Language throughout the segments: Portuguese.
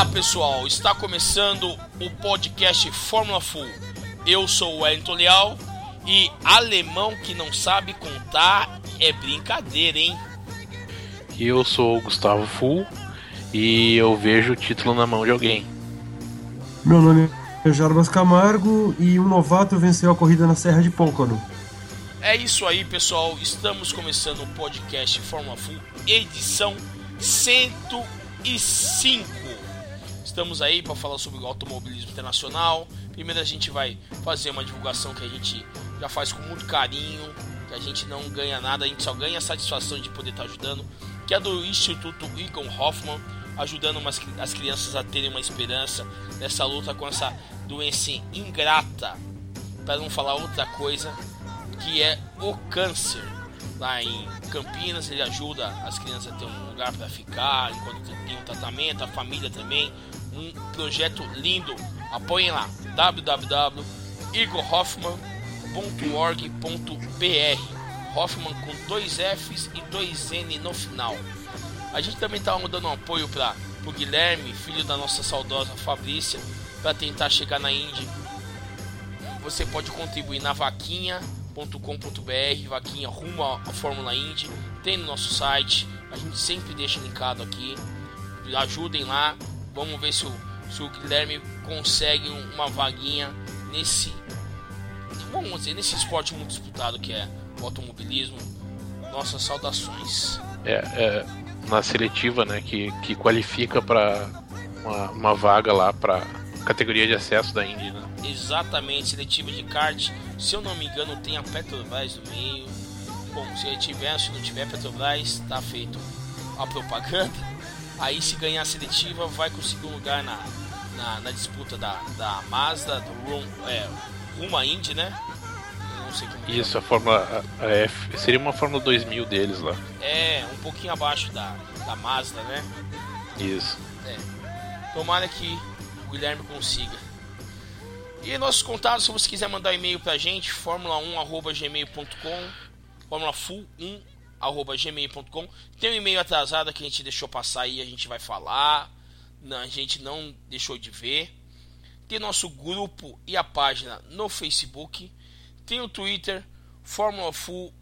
Olá pessoal, está começando o podcast Fórmula Full. Eu sou o Wellington Leal e alemão que não sabe contar é brincadeira, hein? Eu sou o Gustavo Full e eu vejo o título na mão de alguém. Meu nome é Jarbas Camargo e um novato venceu a corrida na Serra de Pócono. É isso aí pessoal, estamos começando o podcast Fórmula Full, edição 105. Estamos aí para falar sobre o automobilismo internacional. Primeiro a gente vai fazer uma divulgação que a gente já faz com muito carinho, que a gente não ganha nada, a gente só ganha a satisfação de poder estar ajudando, que é do Instituto Egon Hoffmann, ajudando as crianças a terem uma esperança nessa luta com essa doença ingrata, para não falar outra coisa, que é o câncer. Lá em Campinas ele ajuda as crianças a ter um lugar para ficar enquanto tem um tratamento, a família também. Um projeto lindo. Apoiem lá, www.igohoffman.org.br. Hoffman com 2 F's e 2 N no final. A gente também está dando um apoio para o Guilherme, filho da nossa saudosa Fabrícia, para tentar chegar na Indy. Você pode contribuir na vaquinha.com.br, vaquinha rumo à Fórmula Indy, tem no nosso site, a gente sempre deixa linkado aqui. Ajudem lá, vamos ver se o Guilherme consegue uma vaguinha nesse esporte muito disputado que é o automobilismo. Nossas saudações. Na seletiva, né, que qualifica para uma vaga lá para categoria de acesso da Indy, né? Exatamente, seletiva de kart. Se eu não me engano, tem a Petrobras no meio. Bom, se não tiver Petrobras, tá feito a propaganda. Aí, se ganhar a seletiva, vai conseguir um lugar na disputa da Mazda, do rumo à Indy, né? Eu não sei como isso, a Fórmula F. Seria uma Fórmula 2000 deles lá. É, um pouquinho abaixo da Mazda, né? Isso. Tomara que o Guilherme consiga. E nossos contatos, se você quiser mandar um e-mail pra gente, formula1@gmail.com, formula1@gmail.com. Tem um e-mail atrasado que a gente deixou passar aí, a gente vai falar. Não, a gente não deixou de ver. Tem nosso grupo e a página no Facebook. Tem o Twitter, Fórmula Full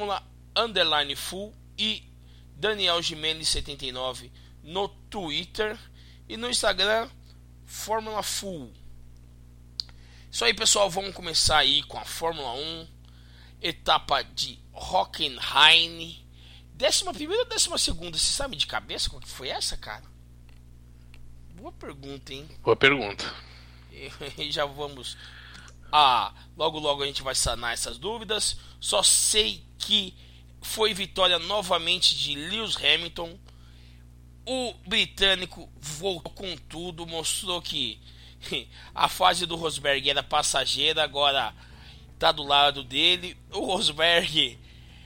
e Daniel Gimenez 79 no Twitter. E no Instagram, Fórmula Full. Isso aí pessoal, vamos começar aí com a Fórmula 1, etapa de Hockenheim, 11ª ou 12ª, você sabe de cabeça qual que foi essa, cara? Boa pergunta, hein? Boa pergunta. E já vamos, logo a gente vai sanar essas dúvidas. Só sei que foi vitória novamente de Lewis Hamilton. O britânico voltou com tudo, mostrou que a fase do Rosberg era passageira, agora tá do lado dele. O Rosberg,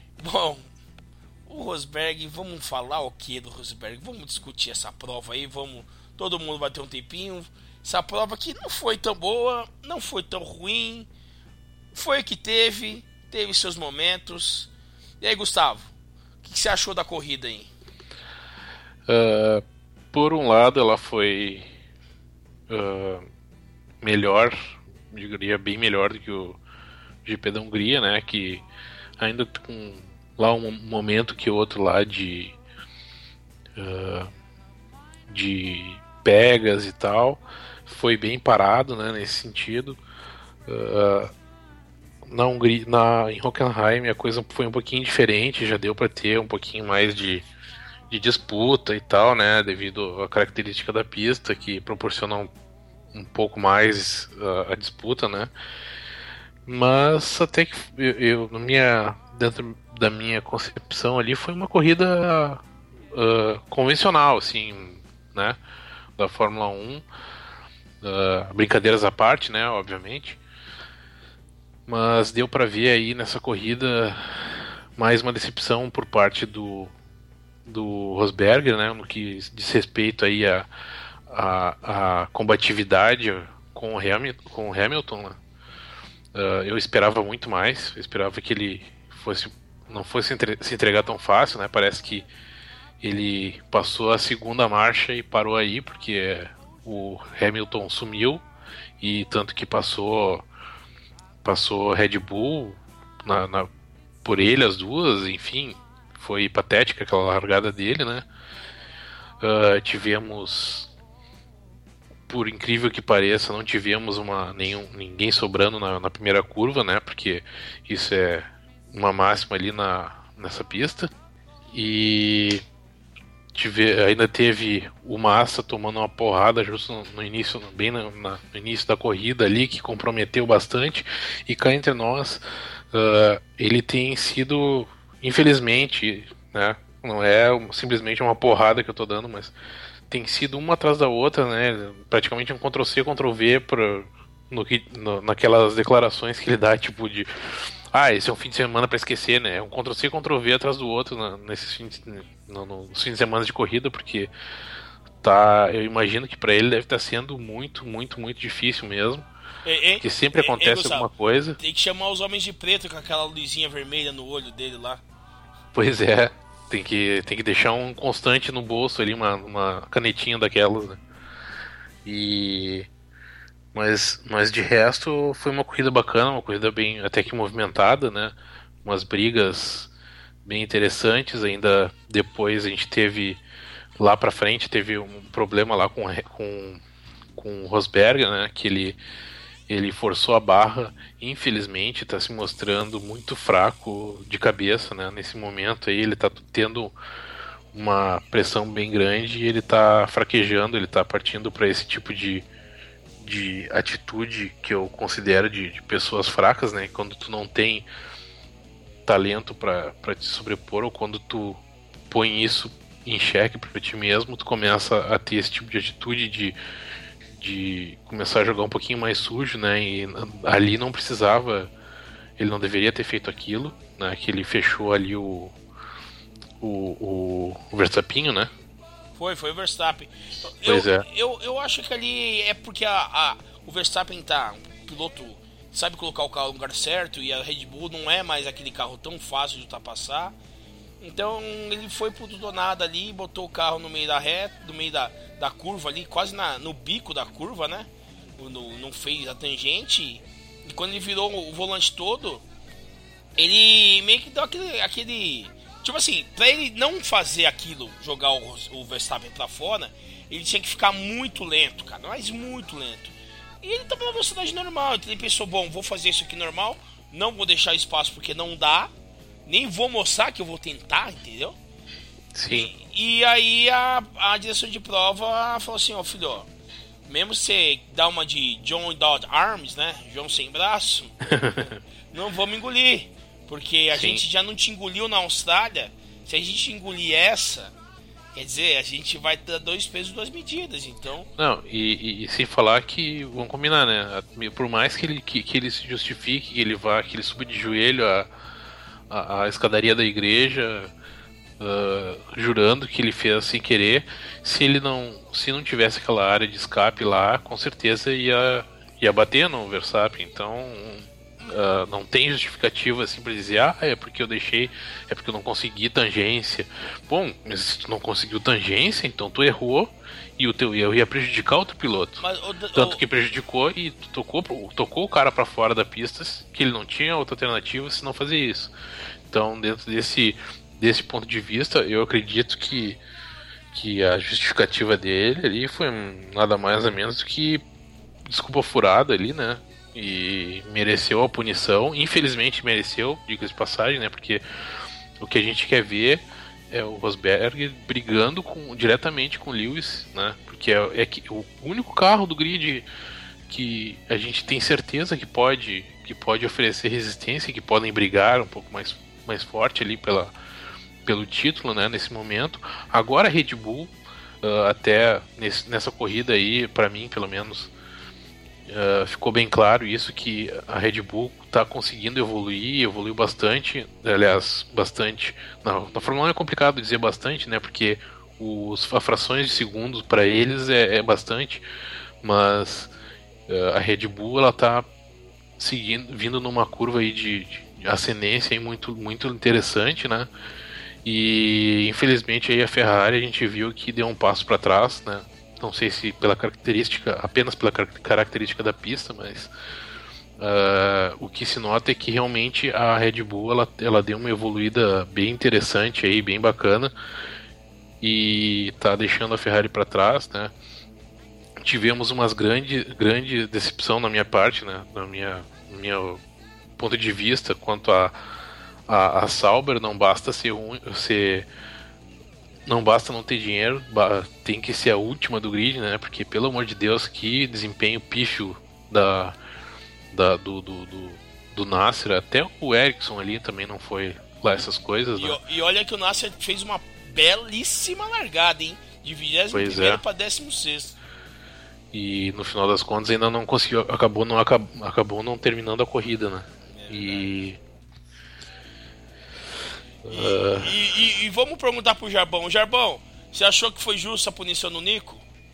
vamos falar o que do Rosberg? Vamos discutir essa prova aí, todo mundo vai ter um tempinho. Essa prova que não foi tão boa, não foi tão ruim, foi o que teve seus momentos. E aí, Gustavo, o que você achou da corrida aí? Por um lado, ela foi melhor, eu diria bem melhor do que o GP da Hungria, né? Que ainda com lá um momento que outro lá de pegas e tal, foi bem parado, né? Nesse sentido. Em Hockenheim a coisa foi um pouquinho diferente, já deu para ter um pouquinho mais de disputa e tal, né? Devido à característica da pista que proporciona um pouco mais a disputa, né? Mas até que dentro da minha concepção ali foi uma corrida convencional, assim, né? Da Fórmula 1, brincadeiras à parte, né? Obviamente, mas deu para ver aí nessa corrida mais uma decepção por parte do Rosberg, né? No que diz respeito aí a combatividade com o Hamilton, né? Eu esperava muito mais. Eu esperava que ele não fosse se entregar tão fácil, né? Parece que ele passou a segunda marcha e parou aí, porque o Hamilton sumiu, e tanto que passou Red Bull por ele, as duas, enfim, foi patética aquela largada dele, né? Tivemos, por incrível que pareça, não tivemos ninguém sobrando na primeira curva, né? Porque isso é uma máxima ali nessa pista. E ainda teve o Massa tomando uma porrada justo no início, bem no início da corrida ali, que comprometeu bastante. E cá entre nós, ele tem sido, infelizmente, né, não é simplesmente uma porrada que eu tô dando, mas tem sido uma atrás da outra, né, praticamente um Ctrl-C, Ctrl-V naquelas declarações que ele dá, tipo de esse é um fim de semana pra esquecer, né? É um Ctrl-C, Ctrl-V atrás do outro nos fins de semana de corrida, porque eu imagino que pra ele deve estar sendo muito, muito, muito difícil mesmo. Porque sempre acontece alguma coisa. Tem que chamar os homens de preto com aquela luzinha vermelha no olho dele lá. Pois é, tem que deixar um constante no bolso ali, uma canetinha daquelas, né? Mas de resto foi uma corrida bacana, uma corrida bem até que movimentada, né? Umas brigas bem interessantes. Ainda depois a gente teve lá pra frente, teve um problema lá com o Rosberg, né? Que ele forçou a barra, infelizmente está se mostrando muito fraco de cabeça, né? Nesse momento aí ele está tendo uma pressão bem grande e ele está fraquejando, ele está partindo para esse tipo de atitude que eu considero de pessoas fracas, né? Quando tu não tem talento para te sobrepor, ou quando tu põe isso em xeque para ti mesmo, tu começa a ter esse tipo de atitude de começar a jogar um pouquinho mais sujo, né? E ali não precisava, ele não deveria ter feito aquilo, né? Que ele fechou ali o Verstappen, né? Foi o Verstappen. Pois eu acho que ali é porque o Verstappen um piloto sabe colocar o carro no lugar certo, e a Red Bull não é mais aquele carro tão fácil de ultrapassar. Então ele foi pro tudo ou nada ali, botou o carro no meio da reta, no meio da curva ali, quase no bico da curva, né? Não fez a tangente. E quando ele virou o volante todo, ele meio que deu aquele tipo assim, pra ele não fazer aquilo, jogar o Verstappen pra fora, ele tinha que ficar muito lento, cara, mas muito lento. E ele tava na velocidade normal, então ele pensou, bom, vou fazer isso aqui normal, não vou deixar espaço porque não dá, nem vou mostrar que eu vou tentar, entendeu? Sim. E aí a direção de prova falou assim, filho, mesmo você dar uma de John Without Arms, né, João sem braço, não vou me engolir. Porque a gente já não te engoliu na Austrália. Se a gente engolir essa, quer dizer, a gente vai dar 2 pesos, 2 medidas, então... Não, e sem falar que, vamos combinar, né? Por mais que ele se justifique, que ele suba de joelho a escadaria da igreja, jurando que ele fez sem querer, se não tivesse aquela área de escape lá, com certeza ia bater no Verstappen, então... não tem justificativa assim pra dizer, é porque é porque eu não consegui tangência. Bom, mas se tu não conseguiu tangência, então tu errou e o teu erro ia prejudicar outro piloto. Tanto que prejudicou e tocou o cara pra fora da pista, que ele não tinha outra alternativa se não fazer isso. Então, dentro desse ponto de vista, eu acredito que a justificativa dele ali foi nada mais ou menos do que desculpa furada ali, né? E mereceu a punição, infelizmente mereceu, diga-se de passagem, né? Porque o que a gente quer ver é o Rosberg brigando diretamente com o Lewis, né? Porque é o único carro do grid que a gente tem certeza que pode oferecer resistência, que podem brigar um pouco mais forte ali pelo título, né? Nesse momento. Agora a Red Bull, até nessa corrida aí, para mim pelo menos, ficou bem claro isso, que a Red Bull está conseguindo evoluiu bastante, aliás, bastante. Na Fórmula 1 é complicado dizer bastante, né? Porque as frações de segundos para eles é bastante, mas a Red Bull ela está vindo numa curva aí de ascendência aí muito, muito interessante, né? E infelizmente aí a Ferrari a gente viu que deu um passo para trás, né? não sei se pela característica, apenas pela característica da pista, mas o que se nota é que realmente a Red Bull ela deu uma evoluída bem interessante aí, bem bacana, e tá deixando a Ferrari para trás, né? Tivemos umas grande decepção na minha parte, né? Na minha ponto de vista quanto a Sauber. Não basta não basta não ter dinheiro, tem que ser a última do grid, né? Porque, pelo amor de Deus, que desempenho pífio do Nasser. Até o Ericsson ali também não foi lá essas coisas, né? E olha que o Nasser fez uma belíssima largada, hein? De 21º para 16º. E no final das contas ainda não conseguiu, acabou não terminando a corrida, né? E vamos perguntar pro Jarbão. Jarbão, você achou que foi justa a punição no Nico?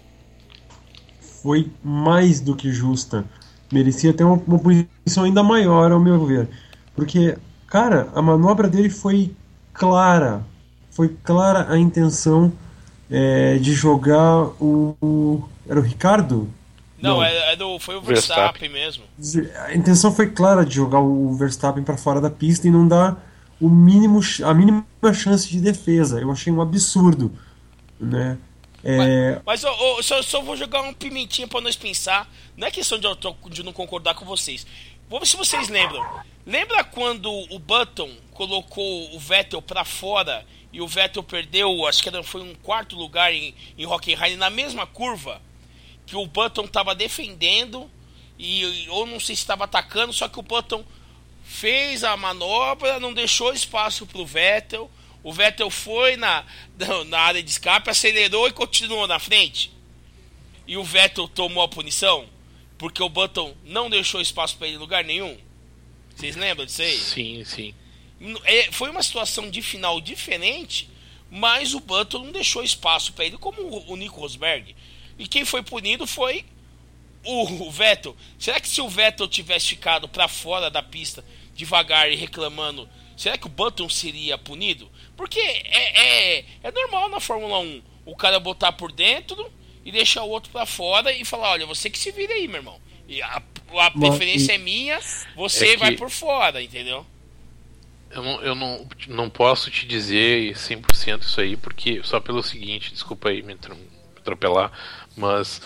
Foi mais do que justa. Merecia ter uma punição ainda maior, ao meu ver. Porque, cara, a manobra dele foi clara. Foi clara a intenção de jogar Era o Ricardo? Não. Foi o Verstappen mesmo. A intenção foi clara de jogar o Verstappen para fora da pista e não dar a mínima chance de defesa. Eu achei um absurdo, né? Mas só vou jogar uma pimentinha para nós pensar. Não é questão de não concordar com vocês. Vamos ver se vocês lembram. Lembra quando o Button colocou o Vettel para fora e o Vettel perdeu, acho que foi um quarto lugar em Hockenheim, na mesma curva, que o Button estava defendendo ou não sei se estava atacando, só que o Button fez a manobra, não deixou espaço para o Vettel. O Vettel foi na área de escape, acelerou e continuou na frente. E o Vettel tomou a punição porque o Button não deixou espaço para ele em lugar nenhum. Vocês lembram disso aí? Sim. Foi uma situação de final diferente, mas o Button não deixou espaço para ele, como o Nico Rosberg. E quem foi punido foi o Vettel. Será que se o Vettel tivesse ficado para fora da pista devagar e reclamando, será que o Button seria punido? Porque é normal na Fórmula 1 o cara botar por dentro e deixar o outro para fora e falar, olha, você que se vira aí, meu irmão. E a preferência é minha, você vai por fora, entendeu? Eu não posso te dizer 100% isso aí, porque só pelo seguinte, desculpa aí me atropelar, mas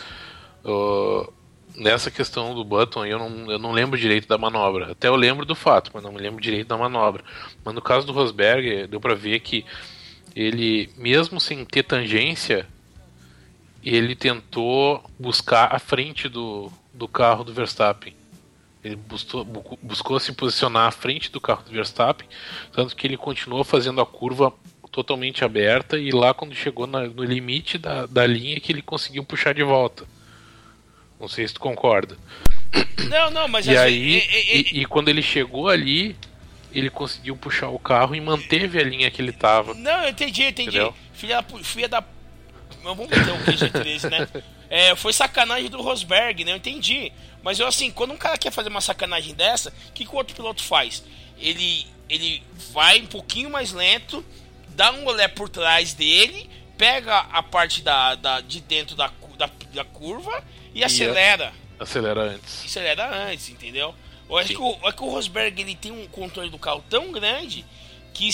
nessa questão do Button eu não lembro direito da manobra. Até eu lembro do fato, mas não me lembro direito da manobra. Mas no caso do Rosberg, deu pra ver que ele, mesmo sem ter tangência, ele tentou buscar a frente do carro do Verstappen. Ele buscou se posicionar à frente do carro do Verstappen, tanto que ele continuou fazendo a curva totalmente aberta, e lá quando chegou no limite da linha que ele conseguiu puxar de volta. Não sei se tu concorda. Não, mas... E quando ele chegou ali, ele conseguiu puxar o carro e manteve a linha que ele tava. Não, eu entendi. Entendeu? Filha da... Vamos meter o QG13, né? Foi sacanagem do Rosberg, né? Eu entendi. Mas quando um cara quer fazer uma sacanagem dessa, o que o outro piloto faz? Ele vai um pouquinho mais lento, dá um olé por trás dele, pega a parte de dentro da curva e acelera. Acelera antes, entendeu? Eu acho que o Rosberg ele tem um controle do carro tão grande que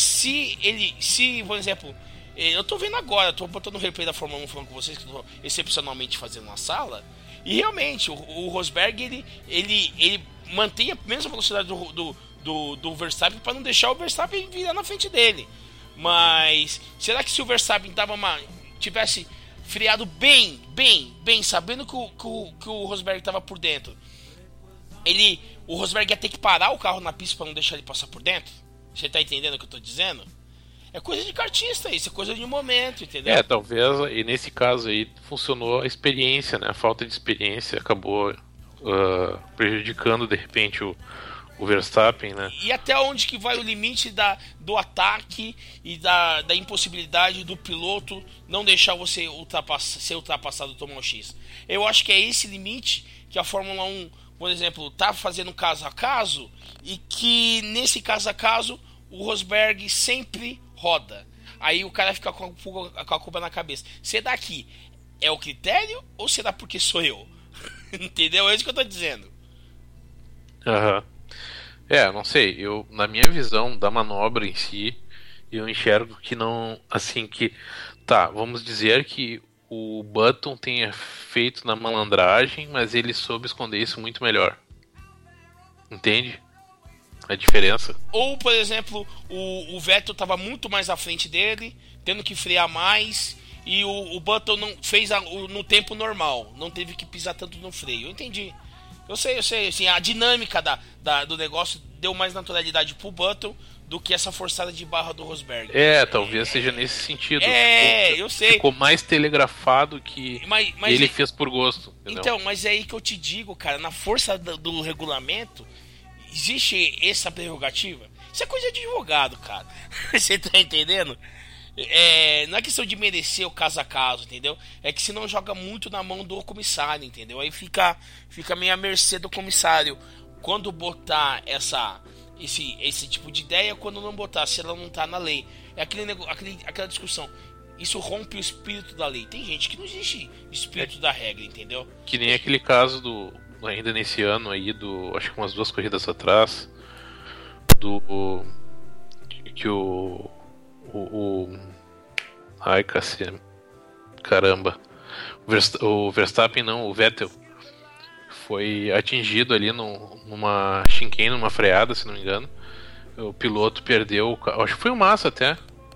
por exemplo, eu tô vendo agora, tô botando o replay da Fórmula 1 falando com vocês, que eu tô excepcionalmente fazendo na sala, e realmente o Rosberg ele mantém a mesma velocidade do Verstappen para não deixar o Verstappen virar na frente dele. Mas será que se o Verstappen tivesse freado bem, sabendo que o Rosberg estava por dentro, o Rosberg ia ter que parar o carro na pista para não deixar ele passar por dentro? Você tá entendendo o que eu tô dizendo? É coisa de kartista isso, é coisa de momento, entendeu? Talvez, e nesse caso aí funcionou a experiência, né? A falta de experiência acabou prejudicando de repente o Verstappen, né? E até onde que vai o limite do ataque e da impossibilidade do piloto não deixar você ser ultrapassado, tomar um X? Eu acho que é esse limite que a Fórmula 1, por exemplo, tá fazendo caso a caso, e que nesse caso a caso o Rosberg sempre roda. Aí o cara fica com a culpa na cabeça. Se daqui é o critério ou será porque sou eu? Entendeu? É isso que eu tô dizendo. Aham. Não sei. Na minha visão da manobra em si, eu enxergo que não. Assim que. Tá, vamos dizer que o Button tenha feito na malandragem, mas ele soube esconder isso muito melhor. Entende? A diferença. Ou, por exemplo, o Vettel estava muito mais à frente dele, tendo que frear mais, e o Button não fez no tempo normal, não teve que pisar tanto no freio. Eu entendi. Eu sei, assim, a dinâmica do negócio deu mais naturalidade pro Button do que essa forçada de barra do Rosberg. Talvez seja nesse sentido. Eu sei. Ficou mais telegrafado que mas ele fez por gosto. Entendeu? Então, mas é aí que eu te digo, cara, na força do regulamento, existe essa prerrogativa? Isso é coisa de advogado, cara. Você tá entendendo? Não é questão de merecer o caso a caso, entendeu? É que senão joga muito na mão do comissário, entendeu? Aí fica meio à mercê do comissário quando botar esse tipo de ideia, quando não botar, se ela não tá na lei. É aquela discussão. Isso rompe o espírito da lei. Tem gente que não existe espírito da regra, entendeu? Que nem aquele caso ainda nesse ano aí, acho que umas 2 corridas atrás, que ai, cacete, caramba, o Verstappen não, o Vettel foi atingido ali numa chicane, numa freada, se não me engano. O piloto perdeu, acho que foi o Massa até.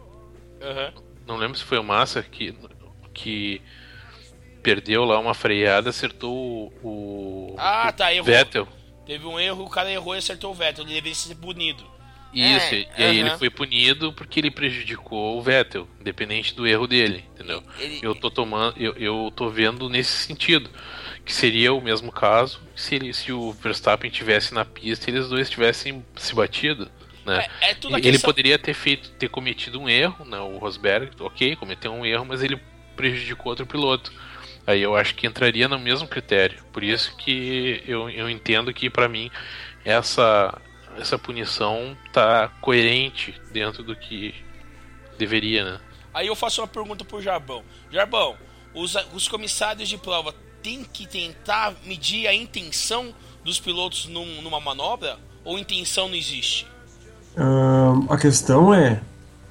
Não lembro se foi o Massa que perdeu lá uma freada, acertou o errou. Vettel. Teve um erro, o cara errou e acertou o Vettel, ele deveria ser punido. Isso, e aí ele foi punido porque ele prejudicou o Vettel, independente do erro dele, entendeu? Eu tô vendo nesse sentido, que seria o mesmo caso se o Verstappen tivesse na pista e eles dois tivessem se batido, né? Ele poderia ter cometido um erro, né? O Rosberg, ok, cometeu um erro, mas ele prejudicou outro piloto. Aí eu acho que entraria no mesmo critério. Por isso que eu entendo que, pra mim, essa punição tá coerente dentro do que deveria, né? Aí eu faço uma pergunta pro Jarbão. Jarbão, os comissários de prova têm que tentar medir a intenção dos pilotos numa manobra? Ou intenção não existe? A questão é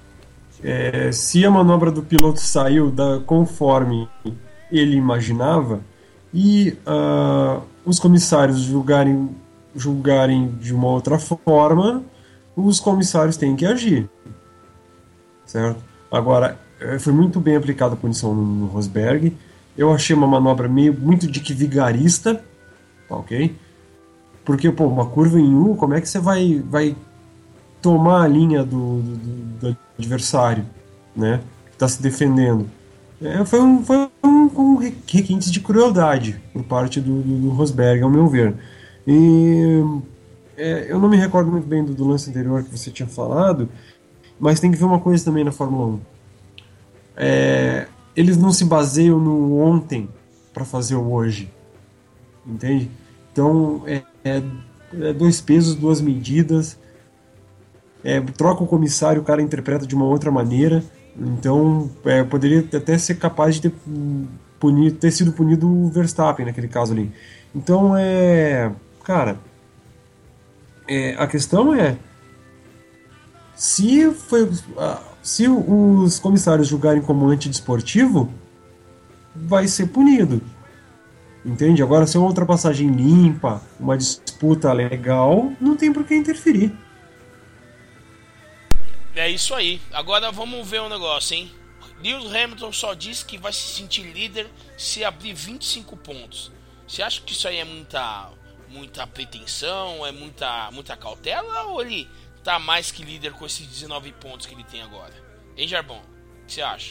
se a manobra do piloto saiu conforme ele imaginava e os comissários julgarem de uma outra forma, os comissários têm que agir, certo? Agora, foi muito bem aplicada a punição no Rosberg. Eu achei uma manobra muito de que vigarista, ok? Porque, uma curva em U, como é que você vai tomar a linha do adversário, né? Que está se defendendo? Foi um requinte de crueldade por parte do Rosberg, ao meu ver. E eu não me recordo muito bem do lance anterior que você tinha falado, mas tem que ver uma coisa também na Fórmula 1. Eles não se baseiam no ontem para fazer o hoje, entende? Então é 2 pesos, 2 medidas. Troca o comissário, o cara interpreta de uma outra maneira. Então poderia até ser capaz de ter sido punido o Verstappen naquele caso ali. Então cara, a questão se os comissários julgarem como antidesportivo, vai ser punido, entende? Agora, se é uma ultrapassagem limpa, uma disputa legal, não tem por que interferir. É isso aí. Agora vamos ver um negócio, hein? Lewis Hamilton só disse que vai se sentir líder se abrir 25 pontos. Você acha que isso aí é muita pretensão, é muita cautela, ou ele tá mais que líder com esses 19 pontos que ele tem agora? Hein, Jarbão? O que você acha?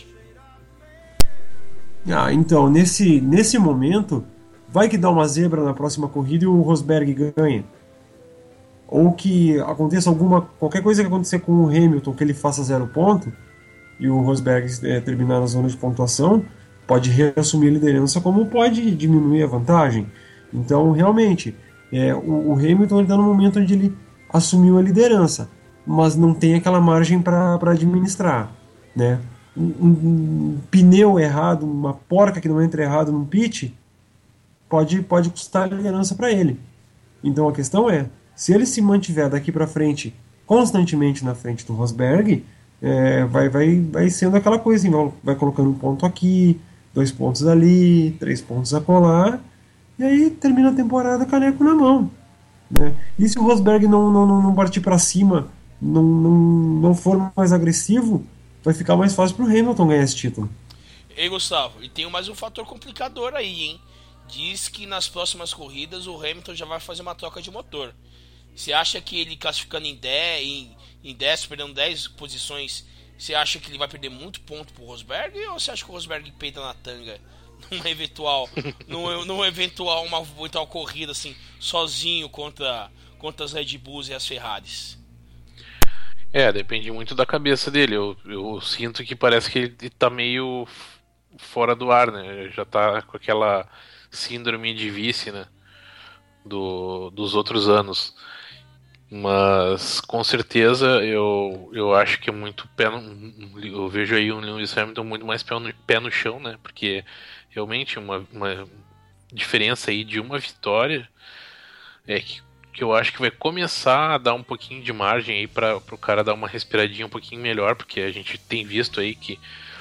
Então, nesse momento, vai que dá uma zebra na próxima corrida e o Rosberg ganha. Ou que aconteça qualquer coisa que acontecer com o Hamilton, que ele faça 0 ponto, e o Rosberg terminar na zona de pontuação, pode reassumir a liderança, como pode diminuir a vantagem. Então, realmente, o Hamilton está no momento onde ele assumiu a liderança, mas não tem aquela margem para administrar, né? um pneu errado, uma porca que não entra errado num pit, pode custar a liderança para ele. Então a questão é, se ele se mantiver daqui para frente constantemente na frente do Rosberg, vai sendo aquela coisa, vai colocando um ponto aqui, 2 pontos ali, 3 pontos acolá, e aí termina a temporada caneco na mão, né? E se o Rosberg não partir para cima, não for mais agressivo, vai ficar mais fácil pro Hamilton ganhar esse título. Ei, Gustavo, e tem mais um fator complicador aí, hein? Diz que nas próximas corridas o Hamilton já vai fazer uma troca de motor. Você acha que ele classificando em 10, perdendo 10 posições, você acha que ele vai perder muito ponto pro Rosberg? Ou você acha que o Rosberg peita na tanga numa eventual uma eventual corrida assim, sozinho contra as Red Bulls e as Ferraris? Depende muito da cabeça dele. Eu sinto que parece que ele tá meio fora do ar, né? Já tá com aquela síndrome de vice, né? Dos outros anos. Mas com certeza eu acho que é muito eu vejo aí o Lewis Hamilton muito mais pé no chão, né? Porque realmente uma diferença aí de uma vitória que eu acho que vai começar a dar um pouquinho de margem aí para o cara dar uma respiradinha um pouquinho melhor, porque a gente tem visto aí que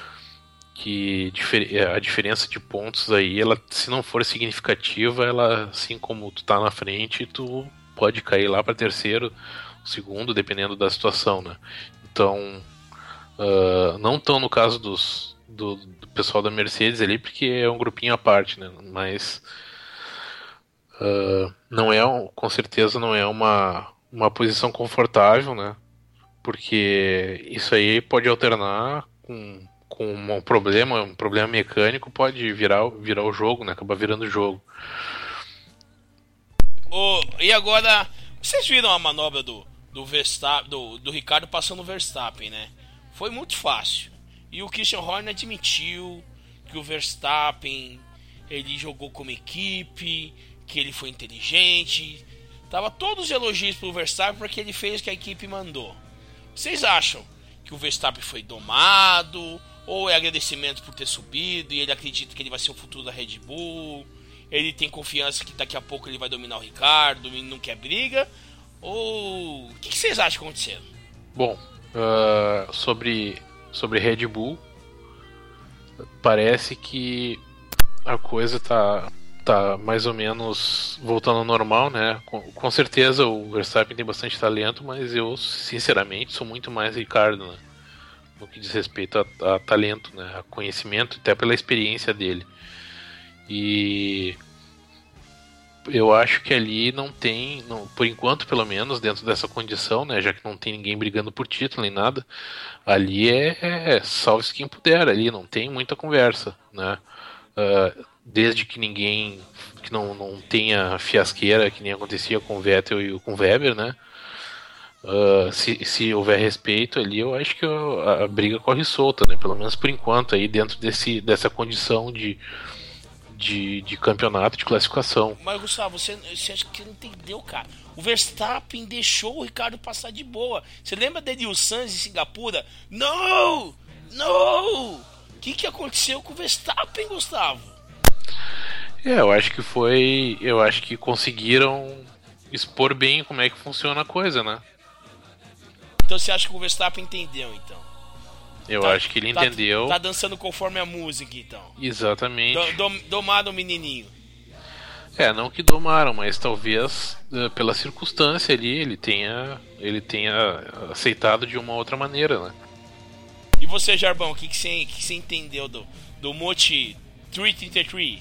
a diferença de pontos aí, ela, se não for significativa, ela, assim como tu tá na frente, tu pode cair lá para terceiro, segundo, dependendo da situação, né? Então, não tão no caso do pessoal da Mercedes ali, porque é um grupinho à parte, né? Mas com certeza não é uma posição confortável, né? Porque isso aí pode alternar com um problema mecânico, pode virar o jogo, né? Acabar virando o jogo. E agora, vocês viram a manobra do Verstappen, do Ricardo passando o Verstappen, né? Foi muito fácil. E o Christian Horner admitiu que o Verstappen, ele jogou como equipe, que ele foi inteligente. Tava todos os elogios pro Verstappen porque ele fez o que a equipe mandou. Vocês acham que o Verstappen foi domado? Ou é agradecimento por ter subido e ele acredita que ele vai ser o futuro da Red Bull? Ele tem confiança que daqui a pouco ele vai dominar o Ricardo e não quer briga? Ou o que vocês acham que aconteceu? Bom, sobre Red Bull, parece que a coisa tá mais ou menos voltando ao normal, né? Com certeza o Verstappen tem bastante talento, mas eu, sinceramente, sou muito mais Ricardo, né? No que diz respeito a talento, né? A conhecimento, até pela experiência dele. E eu acho que ali não tem, por enquanto pelo menos, dentro dessa condição, né? Já que não tem ninguém brigando por título nem nada, ali salve-se quem puder, ali não tem muita conversa, né? Desde que não tenha fiasqueira, que nem acontecia com o Vettel e com o Weber, né? Se houver respeito ali, eu acho que a briga corre solta, né? Pelo menos por enquanto, aí dentro dessa condição de campeonato, de classificação. Mas Gustavo, você acha que não entendeu, cara? O Verstappen deixou o Ricardo passar de boa. Você lembra dele e o Sainz em Singapura? Não! O que aconteceu com o Verstappen, Gustavo? Eu acho que conseguiram expor bem como é que funciona a coisa, né? Então você acha que o Verstappen entendeu, então? Eu acho que ele entendeu. Tá dançando conforme a música, então. Exatamente. Domaram o menininho. Não que domaram, mas talvez pela circunstância ali ele tenha aceitado de uma outra maneira, né? E você, Jarbão, o que você entendeu do Mote 333?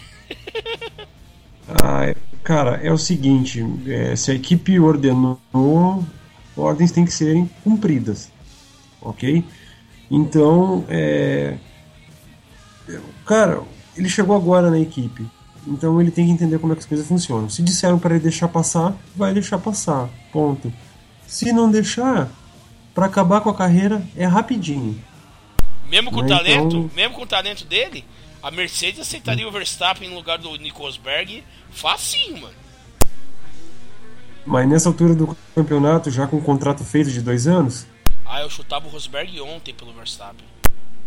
Cara, é o seguinte, se a equipe ordenou, ordens têm que serem cumpridas, ok? Então, cara, ele chegou agora na equipe, então ele tem que entender como é que as coisas funcionam. Se disseram para ele deixar passar, vai deixar passar, ponto. Se não deixar, para acabar com a carreira é rapidinho. Mesmo com o talento dele, a Mercedes aceitaria o Verstappen no lugar do Nico Rosberg facinho, mano. Mas nessa altura do campeonato, já com um contrato feito de 2 anos... Eu chutava o Rosberg ontem pelo Verstappen.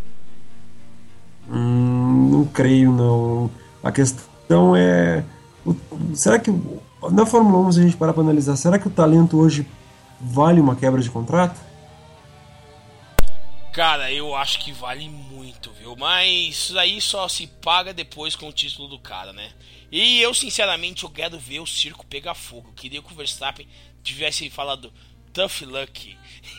Não creio, não. A questão é... Será que... Na Fórmula 1, se a gente parar para analisar, será que o talento hoje vale uma quebra de contrato? Cara, eu acho que vale muito, viu? Mas isso aí só se paga depois com o título do cara, né? E eu, sinceramente, eu quero ver o circo pegar fogo. Eu queria que o Verstappen tivesse falado tough luck.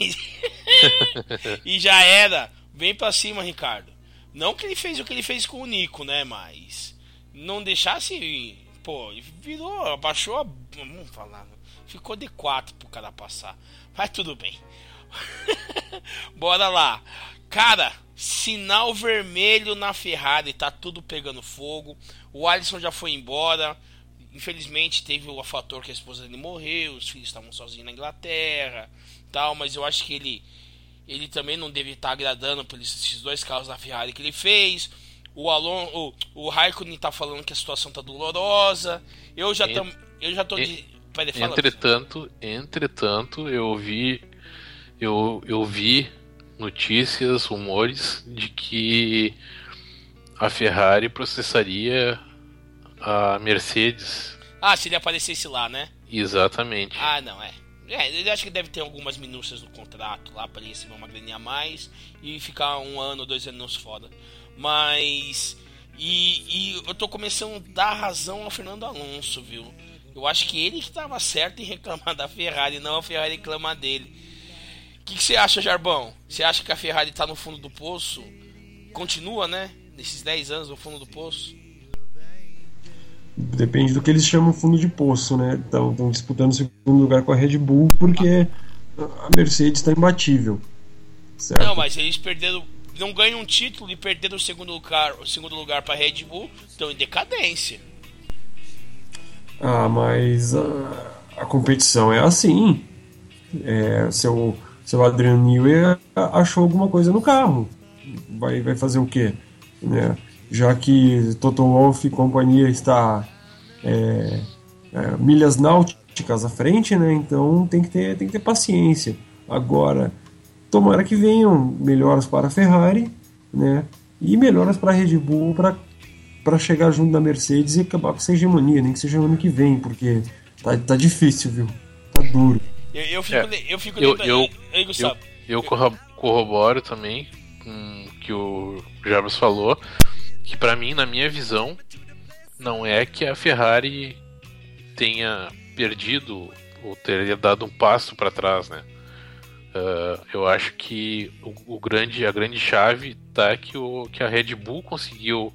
E já era. Vem pra cima, Ricardo. Não que ele fez o que ele fez com o Nico, né? Mas não deixasse... Pô, virou, abaixou a... Vamos falar, ficou D4 pro cara passar. Mas tudo bem. Bora lá. Cara, sinal vermelho na Ferrari. Tá tudo pegando fogo. O Alisson já foi embora. Infelizmente teve o fator que a esposa dele morreu. Os filhos estavam sozinhos na Inglaterra, tal. Mas eu acho que ele também não deve estar agradando por esses 2 carros da Ferrari que ele fez. O Raikkonen tá falando que a situação tá dolorosa. Eu já tô de... Peraí, fala. Entretanto, eu vi notícias, rumores de que a Ferrari processaria a Mercedes. Ah, se ele aparecesse lá, né? Exatamente. Ah, não, ele acho que deve ter algumas minúcias no contrato lá para ele receber uma graninha a mais e ficar 1 ano, 2 anos fora. Mas... E eu tô começando a dar razão ao Fernando Alonso, viu? Eu acho que ele que tava certo em reclamar da Ferrari, não a Ferrari reclamar dele. O que você acha, Jarbão? Você acha que a Ferrari tá no fundo do poço? Continua, né? Nesses 10 anos no fundo do poço? Depende do que eles chamam fundo de poço, né? Estão disputando o segundo lugar com a Red Bull porque a Mercedes está imbatível. Certo? Não, mas eles perderam... Não ganham um título e perderam o segundo lugar para Red Bull, estão em decadência. Ah, mas a competição é assim. Seu Adrian Newey achou alguma coisa no carro. Vai fazer o quê? Né? Já que Toto Wolff e companhia está milhas náuticas à frente, né? Então tem que ter paciência. Agora, tomara que venham melhoras para a Ferrari, né? E melhoras para a Red Bull para chegar junto da Mercedes e acabar com essa hegemonia, nem que seja no ano que vem, porque tá difícil, viu? Tá duro. Eu corroboro também com o que o Jarbas falou, que pra mim, na minha visão, não é que a Ferrari tenha perdido ou teria dado um passo para trás, né? Eu acho que a grande chave tá que a Red Bull conseguiu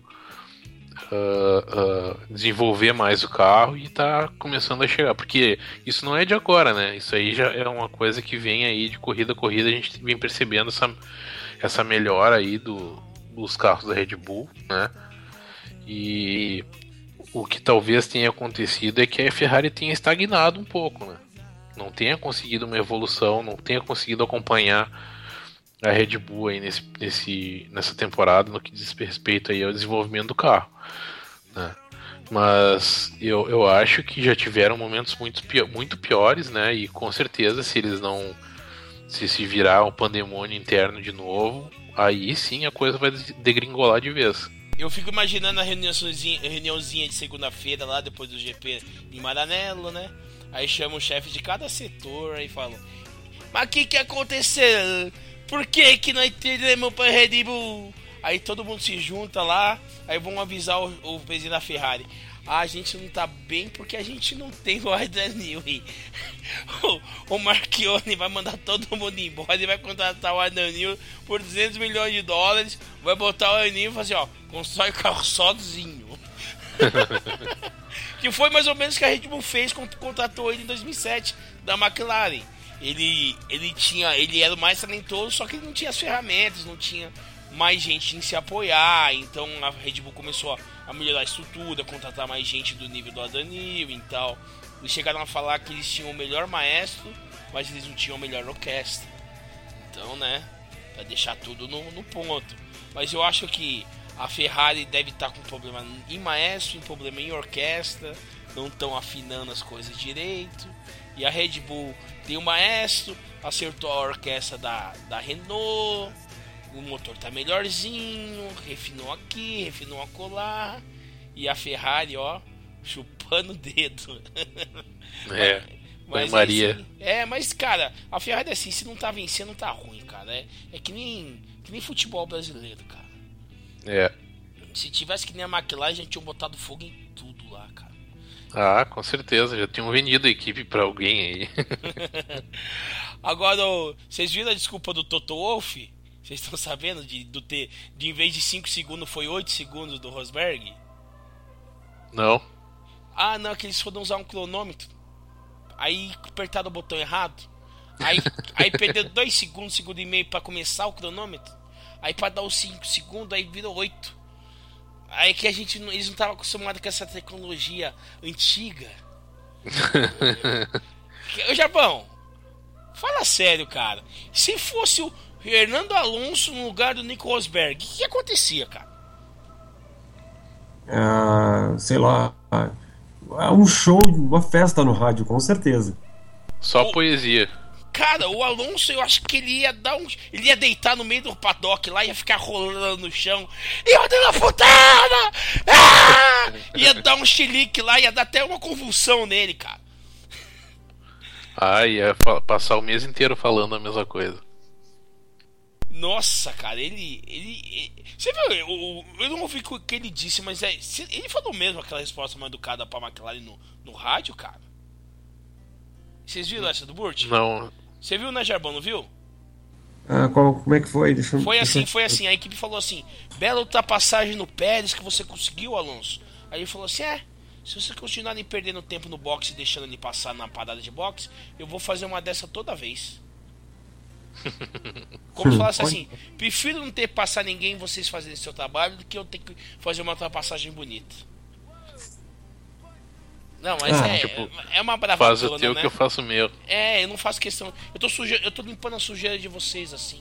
desenvolver mais o carro e tá começando a chegar, porque isso não é de agora, né? Isso aí já é uma coisa que vem aí de corrida a corrida, a gente vem percebendo essa melhora aí dos carros da Red Bull, né? E o que talvez tenha acontecido é que a Ferrari tenha estagnado um pouco, né? Não tenha conseguido uma evolução, não tenha conseguido acompanhar a Red Bull aí nessa temporada no que diz respeito aí ao desenvolvimento do carro, né? Mas eu acho que já tiveram momentos muito piores, né? E com certeza se virar um pandemônio interno de novo, aí sim a coisa vai degringolar de vez. Eu fico imaginando a reuniãozinha de segunda-feira lá depois do GP em Maranello, né? Aí chama o chefe de cada setor e fala: mas o que aconteceu? Por que nós temos para Red Bull? Aí todo mundo se junta lá, aí vão avisar o presidente da Ferrari: a gente não tá bem porque a gente não tem o Adrian Newey. O Marchione vai mandar todo mundo embora e vai contratar o Adrian Newey por $200 milhões, vai botar o Adrian Newey e falar assim: ó, constrói o carro sozinho. Que foi mais ou menos o que a Red Bull fez quando contratou ele em 2007 da McLaren. Ele era o mais talentoso, só que ele não tinha as ferramentas, não tinha mais gente em se apoiar. Então a Red Bull começou a melhorar a estrutura, contratar mais gente do nível do Adanil e tal. Eles chegaram a falar que eles tinham o melhor maestro, mas eles não tinham a melhor orquestra. Então, né, pra deixar tudo no ponto. Mas eu acho que a Ferrari deve estar com problema em maestro, problema em orquestra, não estão afinando as coisas direito. E a Red Bull tem o maestro, acertou a orquestra da Renault, o motor tá melhorzinho, refinou aqui, refinou acolá, e a Ferrari, ó, chupando o dedo. Mas Maria. Mas cara, a Ferrari assim, se não tá vencendo, tá ruim, cara. É que nem futebol brasileiro, cara. Se tivesse que nem a McLaren, a gente tinha botado fogo em tudo lá, cara. Ah, com certeza, já tinham vendido a equipe pra alguém aí. Agora, vocês viram a desculpa do Toto Wolff? Vocês estão sabendo de em vez de 5 segundos foi 8 segundos do Rosberg? Não. Ah, não, que eles foram usar um cronômetro. Aí apertaram o botão errado. Aí perderam 2 segundos, segundo e meio pra começar o cronômetro. Aí pra dar os 5 segundos, aí virou 8. Aí que eles não estavam acostumados com essa tecnologia antiga. Ô Japão, fala sério, cara. Se fosse o Fernando Alonso no lugar do Nico Rosberg, o que acontecia, cara? Sei lá. Um show, uma festa no rádio, com certeza. Só poesia. Cara, o Alonso, eu acho que ele ia deitar no meio do paddock lá, ia ficar rolando no chão. Ia dando a putada! Ia dar um chilique lá, ia dar até uma convulsão nele, cara. Ia passar o mês inteiro falando a mesma coisa. Nossa, cara, ele você viu? Eu não ouvi o que ele disse, mas ele falou mesmo aquela resposta mal educada pra McLaren no rádio, cara. Vocês viram essa do Burt? Não. Você viu, né, Jarbão, não viu? Como é que foi? Foi assim, a equipe falou assim: bela ultrapassagem no Pérez que você conseguiu, Alonso. Aí ele falou assim: se você continuar perdendo tempo no boxe e deixando ele passar na parada de boxe, eu vou fazer uma dessa toda vez. Como se falasse assim: prefiro não ter que passar ninguém, vocês fazerem seu trabalho, do que eu ter que fazer uma ultrapassagem bonita. Não, mas é uma bravura. Faz o teu, né? Que eu faço o meu. Eu não faço questão. Eu tô limpando a sujeira de vocês assim.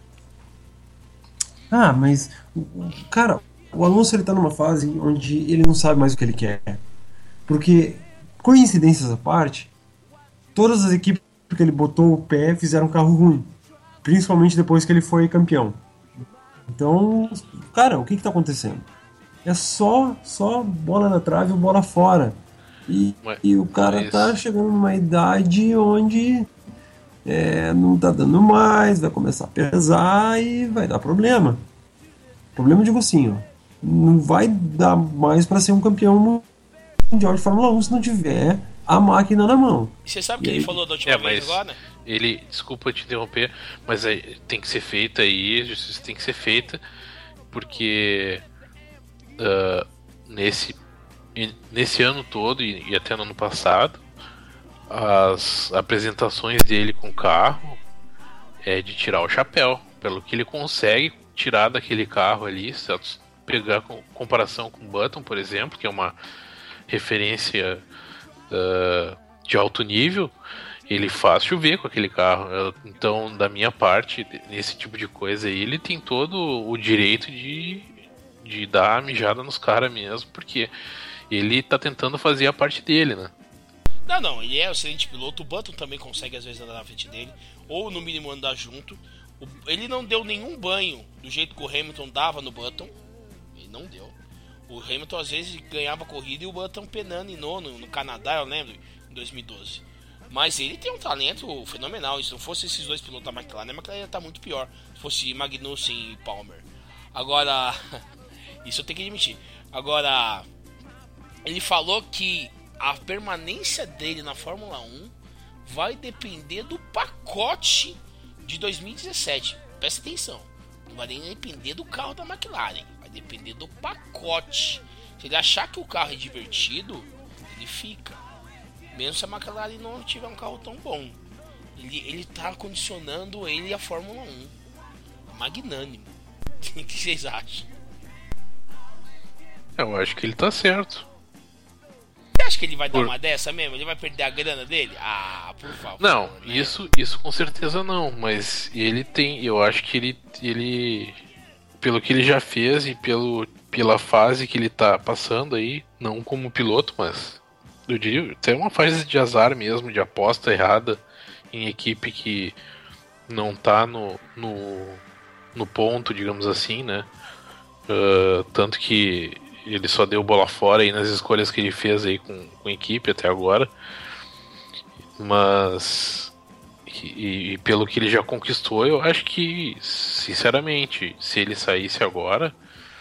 Mas cara, o Alonso ele tá numa fase onde ele não sabe mais o que ele quer. Porque, coincidências à parte, todas as equipes que ele botou o pé fizeram um carro ruim. Principalmente depois que ele foi campeão. Então, cara, o que tá acontecendo? É só bola na trave ou bola fora. E o cara tá chegando numa idade onde não tá dando mais, vai começar a pesar e vai dar problema. Problema, digo assim, não vai dar mais pra ser um campeão mundial de Fórmula 1 se não tiver a máquina na mão. E você sabe o que ele falou da última vez agora? Ele, desculpa te interromper, mas tem que ser feita aí, justiça tem que ser feita, porque nesse ano todo e até no ano passado, as apresentações dele com o carro é de tirar o chapéu, pelo que ele consegue tirar daquele carro ali, se pegar comparação com o Button, por exemplo, que é uma referência de alto nível, ele faz chover com aquele carro. Então, da minha parte, nesse tipo de coisa aí, ele tem todo o direito de dar a mijada nos caras mesmo, porque ele tá tentando fazer a parte dele, né? Não, ele é um excelente piloto. O Button também consegue às vezes andar na frente dele, ou no mínimo andar junto. Ele não deu nenhum banho do jeito que o Hamilton dava no Button. Ele não deu. O Hamilton às vezes ganhava a corrida e o Button penando em nono no Canadá, eu lembro, em 2012. Mas ele tem um talento fenomenal. Se não fosse esses dois pilotos da McLaren, a McLaren ia estar muito pior. Se fosse Magnussen e Palmer. Agora, isso eu tenho que admitir. Agora, ele falou que a permanência dele na Fórmula 1 vai depender do pacote de 2017. Presta atenção. Não vai nem depender do carro da McLaren. Vai depender do pacote. Se ele achar que o carro é divertido, ele fica. Mesmo se a McLaren não tiver um carro tão bom. Ele tá condicionando ele à Fórmula 1. Magnânimo. O que vocês acham? Eu acho que ele tá certo. Você acha que ele vai dar uma dessa mesmo? Ele vai perder a grana dele? Por favor. Não, né? isso com certeza não. Mas ele tem. Eu acho que ele pelo que ele já fez e pela fase que ele tá passando aí, não como piloto, mas eu diria até uma fase de azar mesmo, de aposta errada em equipe que não tá no no ponto, digamos assim, né? Tanto que ele só deu bola fora aí nas escolhas que ele fez aí com a equipe até agora. Mas e pelo que ele já conquistou, eu acho que, sinceramente, se ele saísse agora,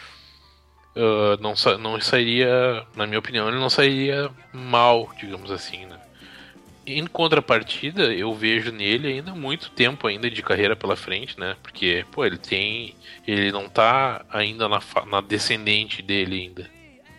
não sairia, na minha opinião, ele não sairia mal, digamos assim, né? Em contrapartida, eu vejo nele ainda muito tempo ainda de carreira pela frente, né? Porque, pô, ele não tá ainda na descendente dele ainda.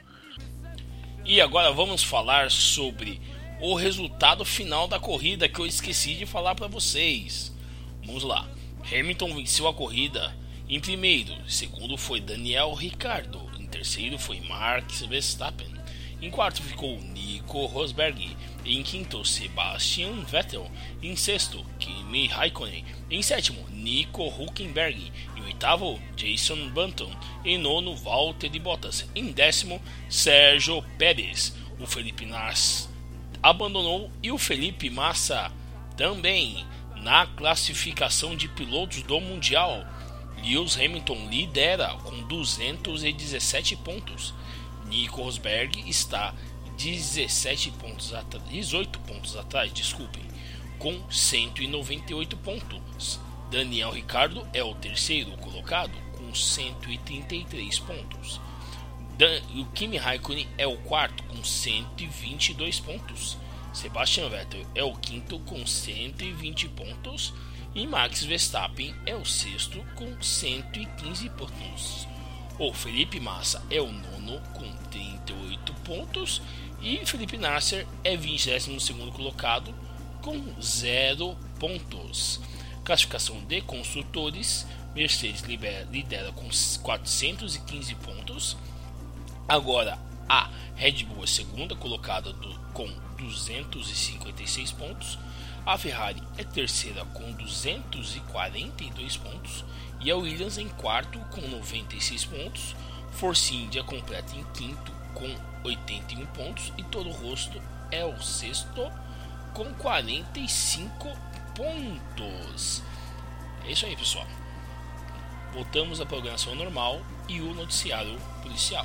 E agora vamos falar sobre o resultado final da corrida, que eu esqueci de falar para vocês. Vamos lá. Hamilton venceu a corrida em primeiro, segundo foi Daniel Ricciardo, em terceiro foi Max Verstappen, em quarto ficou Nico Rosberg, em quinto Sebastian Vettel, em sexto Kimi Raikkonen, em sétimo Nico Hülkenberg, em oitavo Jason Button, em nono Valtteri Bottas, em décimo Sérgio Pérez. O Felipe Nasr abandonou e o Felipe Massa também. Na classificação de pilotos do Mundial, Lewis Hamilton lidera com 217 pontos. Nico Rosberg está 18 pontos atrás, com 198 pontos. Daniel Ricciardo é o terceiro colocado com 133 pontos. O Kimi Raikkonen é o quarto com 122 pontos. Sebastian Vettel é o quinto com 120 pontos. E Max Verstappen é o sexto com 115 pontos. O Felipe Massa é o nono com 38 pontos. E Felipe Nasr é 22º colocado com 0 pontos. Classificação de construtores, Mercedes lidera com 415 pontos. Agora a Red Bull é segunda colocada com 256 pontos. A Ferrari é terceira com 242 pontos. E a Williams em quarto com 96 pontos. Force India completa em quinto com 81 pontos. E Toro Rosso é o sexto com 45 pontos. É isso aí, pessoal. Voltamos à programação normal e o noticiário policial.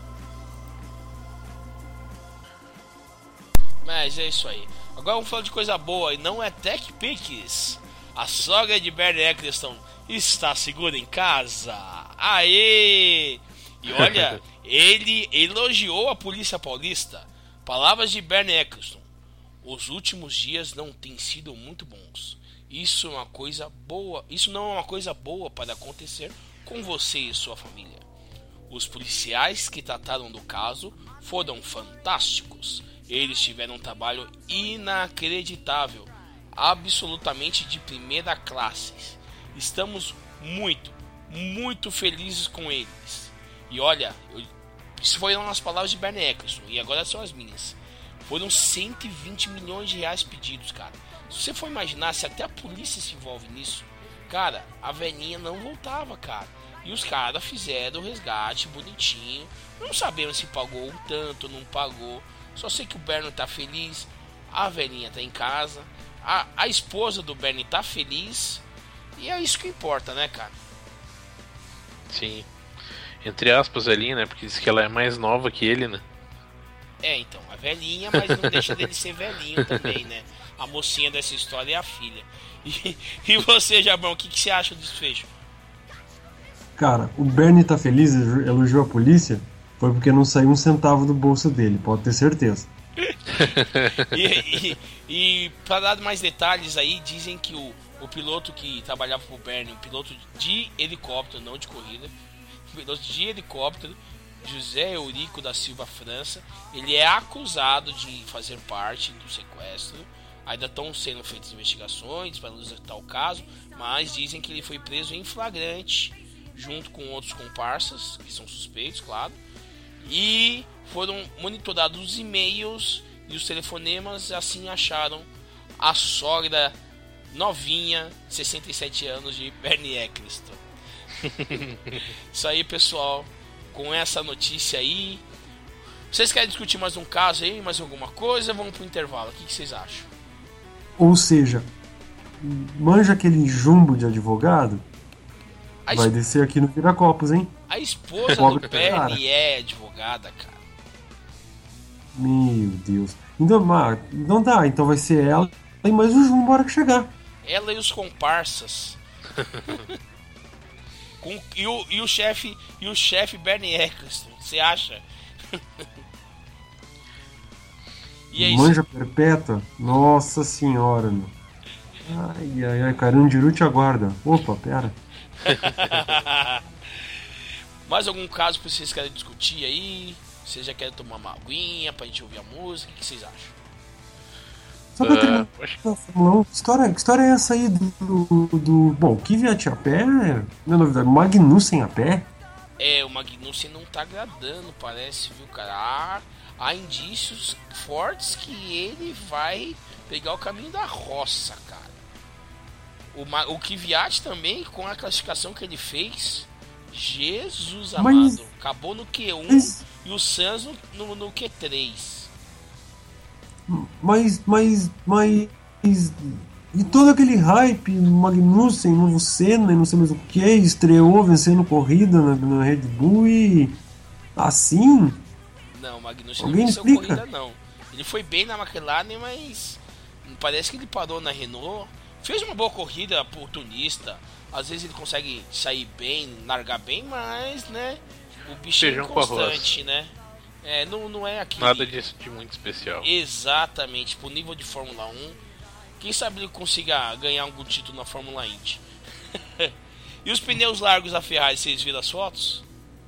Mas é isso aí. Agora vamos falar de coisa boa e não é Tech Pix. A sogra de Bernie Eccleston está segura em casa. Aê! E olha, ele elogiou a polícia paulista. Palavras de Bernie Eccleston: os últimos dias não têm sido muito bons. Isso é uma coisa boa. Isso não é uma coisa boa para acontecer com você e sua família. Os policiais que trataram do caso foram fantásticos. Eles tiveram um trabalho inacreditável, absolutamente de primeira classe. Estamos muito felizes com eles. E olha, isso foram as palavras de Bernie Eccleston, e agora são as minhas. Foram 120 milhões de reais pedidos, cara. Se você for imaginar, se até a polícia se envolve nisso, cara, a velhinha não voltava, cara. E os caras fizeram o resgate bonitinho. Não sabemos se pagou um tanto, não pagou. Só sei que o Bernie tá feliz, a velhinha tá em casa, a esposa do Bernie tá feliz, e é isso que importa, né, cara? Sim. Entre aspas ali, né? Porque diz que ela é mais nova que ele, né? É, então, a velhinha, mas não deixa dele ser velhinho também, né? A mocinha dessa história é a filha. E você, Jabão, o que você acha do desfecho? Cara, o Bernie tá feliz, elogiou a polícia, foi porque não saiu um centavo do bolso dele, pode ter certeza. E para dar mais detalhes aí, dizem que o piloto que trabalhava pro Bernie, um piloto de helicóptero, não de corrida, piloto de helicóptero, José Eurico da Silva França, ele é acusado de fazer parte do sequestro. Ainda estão sendo feitas investigações para elucidar o caso, mas dizem que ele foi preso em flagrante junto com outros comparsas que são suspeitos, claro. E foram monitorados os e-mails e os telefonemas, assim acharam a sogra novinha, 67 anos, de Bernie Eccleston. Isso aí, pessoal. Com essa notícia aí, vocês querem discutir mais um caso aí, mais alguma coisa? Vamos pro intervalo, o que vocês acham? Ou seja, manja aquele jumbo de advogado? Vai descer aqui no Viracopos, hein? A esposa Pobre do Bernie cara. é advogada, cara. Meu Deus. Então tá, então vai ser ela e mais o Jumbo na hora que chegar. Ela e os comparsas. E o chefe Bernie Eccleston, você acha? E é isso. Manja perpétua? Nossa senhora, meu. Ai, Carandiru te aguarda. Opa, pera. Mais algum caso que vocês querem discutir aí? Vocês já querem tomar uma aguinha pra gente ouvir a música? O que vocês acham? Só pra terminar a Fórmula 1, que história é essa aí do bom, Kvyat a pé, não é novidade, Magnussen a pé? O Magnussen não tá agradando, parece, viu, cara? Há indícios fortes que ele vai pegar o caminho da roça, cara. O Kvyat também, com a classificação que ele fez, Jesus amado, acabou no Q1 e o Sainz no Q3. Mas e todo aquele hype, Magnussen, novo Senna e não sei mais o que, estreou vencendo corrida na Red Bull e assim? Não, o Magnussen Alguém não venceu explica? corrida não. Ele foi bem na McLaren, mas parece que ele parou na Renault. Fez uma boa corrida oportunista. Às vezes ele consegue sair bem, largar bem, mas, né, o bichinho Feijão com constante, né? Não é aquilo. Nada disso de muito especial. Exatamente, pro nível de Fórmula 1. Quem sabe ele consiga ganhar algum título na Fórmula Indy. E os pneus largos da Ferrari, vocês viram as fotos?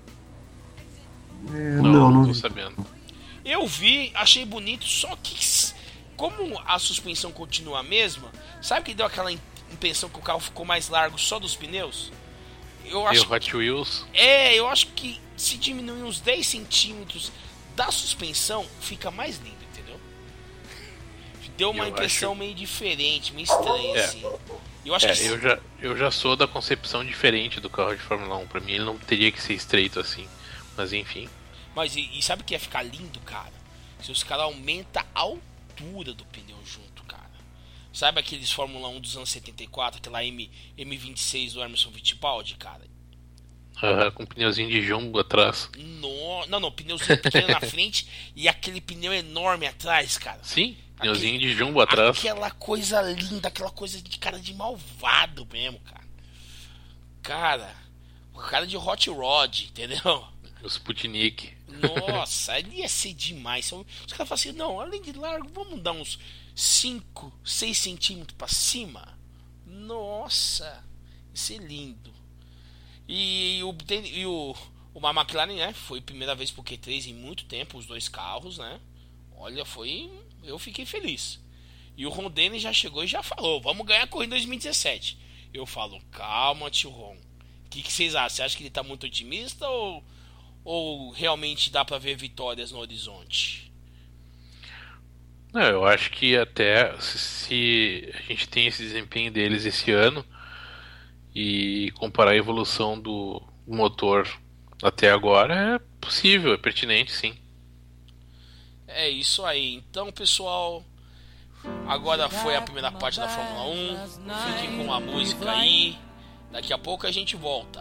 Não tô sabendo. Eu vi, achei bonito, só que como a suspensão continua a mesma, sabe que deu aquela impressão que o carro ficou mais largo só dos pneus? Eu acho Hot Wheels? eu acho que se diminuir uns 10 centímetros da suspensão, fica mais lindo, entendeu? Deu uma impressão meio diferente, meio estranha, assim. Eu acho que eu já sou da concepção diferente do carro de Fórmula 1. Pra mim ele não teria que ser estreito assim. Mas enfim. Mas e sabe o que ia ficar lindo, cara? Se os caras aumentam a altura do pneu junto, cara. Sabe aqueles Fórmula 1 dos anos 74, aquela M26 do Emerson Fittipaldi, cara? Com um pneuzinho de jumbo atrás. Não, pneuzinho pequeno na frente e aquele pneu enorme atrás, cara. Sim, pneuzinho de jumbo atrás. Aquela coisa linda, aquela coisa de cara de malvado mesmo, cara. Cara, o cara de Hot Rod, entendeu? O Sputnik. Nossa, ele ia ser demais. Os caras falam assim, não, além de largo, vamos dar uns 5, 6 centímetros pra cima. Nossa, isso é lindo. E uma McLaren, né, foi a primeira vez pro Q3 em muito tempo, os dois carros, né. Olha, eu fiquei feliz. E o Ron Dennis já chegou e já falou, vamos ganhar a corrida em 2017. Eu falo, calma, tio Ron. O que vocês acham? Você acha que ele tá muito otimista ou realmente dá pra ver vitórias no horizonte? Não, eu acho que até se a gente tem esse desempenho deles esse ano e comparar a evolução do motor até agora, é possível, é pertinente, sim. É isso aí. Então, pessoal, agora foi a primeira parte da Fórmula 1. Fiquem com a música aí. Daqui a pouco a gente volta.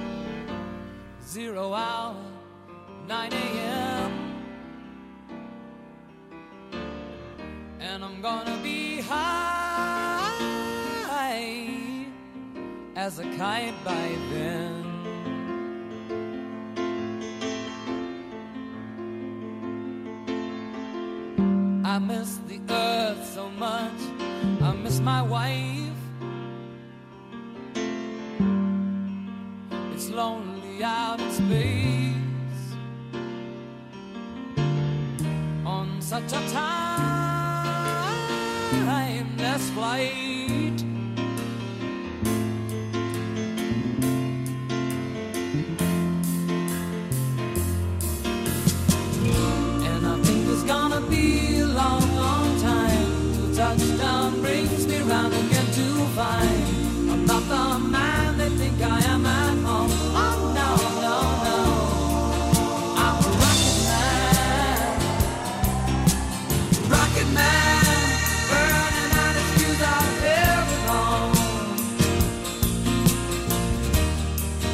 0 hour, 9 a.m. And I'm gonna be high as a kite by then. I miss the earth so much, I miss my wife. It's lonely out in space on such a timeless flight. And I think it's gonna be a long, long time till touchdown brings me round again to find I'm not the man they think I am at home. Oh no, no, no, I'm a rocket man, burning out his fuse out here at home.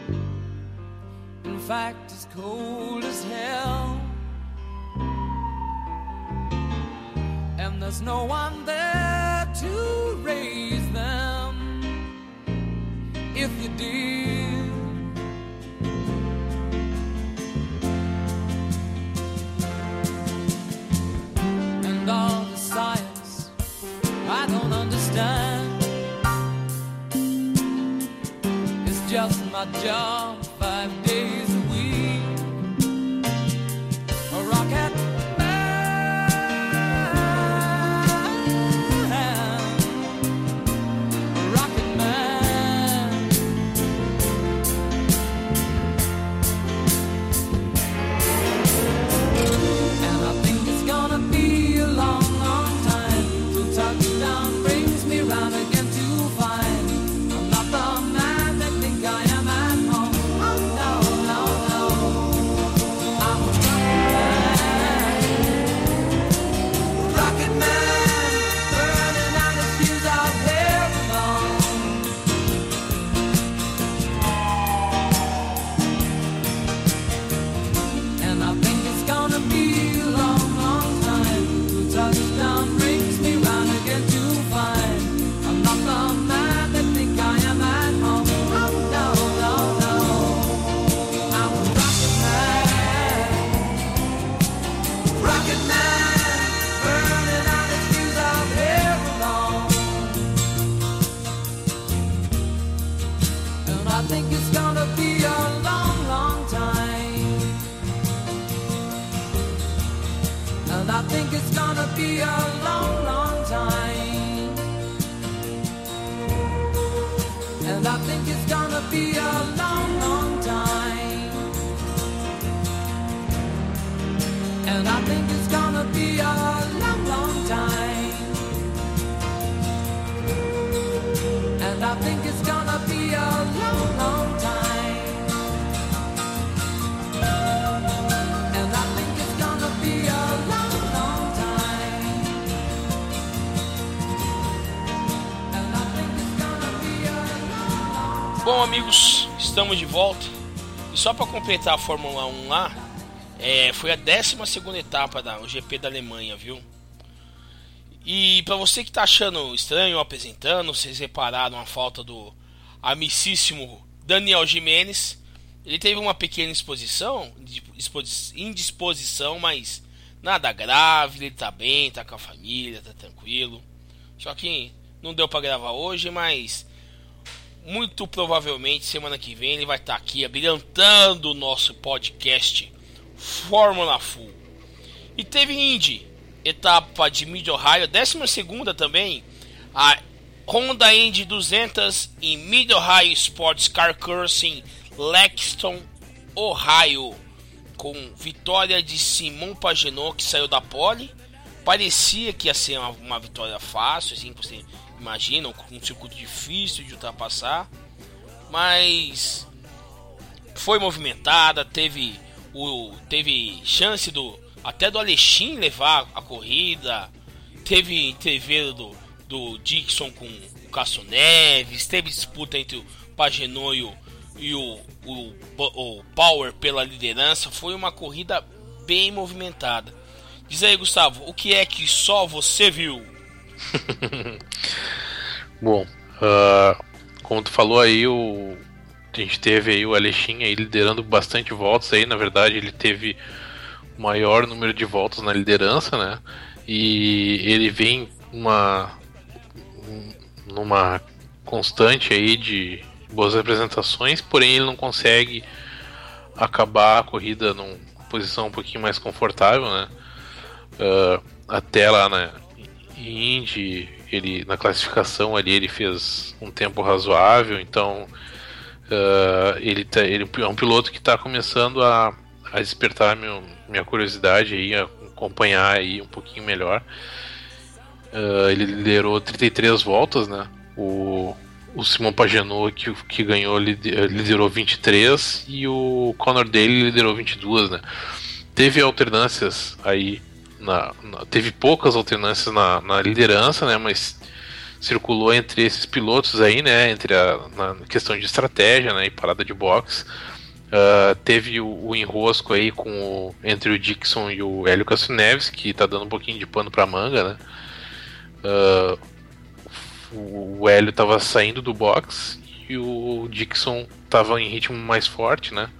In fact, it's cold as hell, and there's no one there to raise them if you did. And all the science I don't understand, it's just my job 5 days a week. A rocket man, a rocket man. And I think it's gonna be a long, long time till touchdown brings me round again to find I'm not the man they think I am at home. Oh no, no, no, I'm a rocket man, burning out his fuse out there alone. And I think it's gonna be a long, long time till touchdown brings me round again to find I'm not the man they think I am at home. Oh no, no, no, I'm a rocket man, burning out his fuse out here alone. And I think it's gonna be a long, long time. And I think it's gonna be a long, long time. And I think it's gonna be a long, long time. And I think it's gonna be a long, long time. And I think it's gonna be a long, long time. And I think it's gonna be a long, long time. And I think it's gonna be a long, long time. Bom, amigos, estamos de volta. E só para completar a Fórmula 1 lá, foi a 12ª etapa do GP da Alemanha, viu? E para você que tá achando estranho eu apresentando, vocês repararam a falta do amicíssimo Daniel Jimenez. Ele teve uma pequena indisposição, mas nada grave, ele tá bem, tá com a família, tá tranquilo. Só que não deu para gravar hoje, mas muito provavelmente semana que vem ele vai estar aqui abrilhantando o nosso podcast Fórmula Full. E teve Indy, etapa de Mid-Ohio, 12ª também, a Honda Indy 200 em Mid-Ohio Sports Car Course em Lexington, Ohio, com vitória de Simon Pagenaud, que saiu da pole. Parecia que ia ser uma vitória fácil, assim, você imagina, um circuito difícil de ultrapassar, mas foi movimentada, teve chance até do Alexin levar a corrida, teve entreveiro do Dixon com o Cássio Neves, teve disputa entre o Pagenaud e o Power pela liderança. Foi uma corrida bem movimentada. Diz aí, Gustavo, o que é que só você viu? Bom, como tu falou aí, a gente teve aí o Alexin aí liderando bastante voltas aí. Na verdade, ele teve o maior número de voltas na liderança, né? E ele vem numa constante aí de boas apresentações, porém ele não consegue acabar a corrida numa posição um pouquinho mais confortável, né? Até lá na Indy, ele na classificação ali ele fez um tempo razoável, então ele é um piloto que está começando a despertar minha curiosidade aí, a acompanhar aí um pouquinho melhor. Ele liderou 33 voltas, né? O Simon Pagenaud que ganhou liderou 23 e o Conor Daly liderou 22, né? Teve alternâncias aí, teve poucas alternâncias na liderança, né? Mas circulou entre esses pilotos aí, né, na questão de estratégia, né, e parada de boxe. Teve o enrosco aí entre o Dixon e o Hélio Castroneves, que tá dando um pouquinho de pano pra manga, né. O Hélio tava saindo do box e o Dixon tava em ritmo mais forte, né,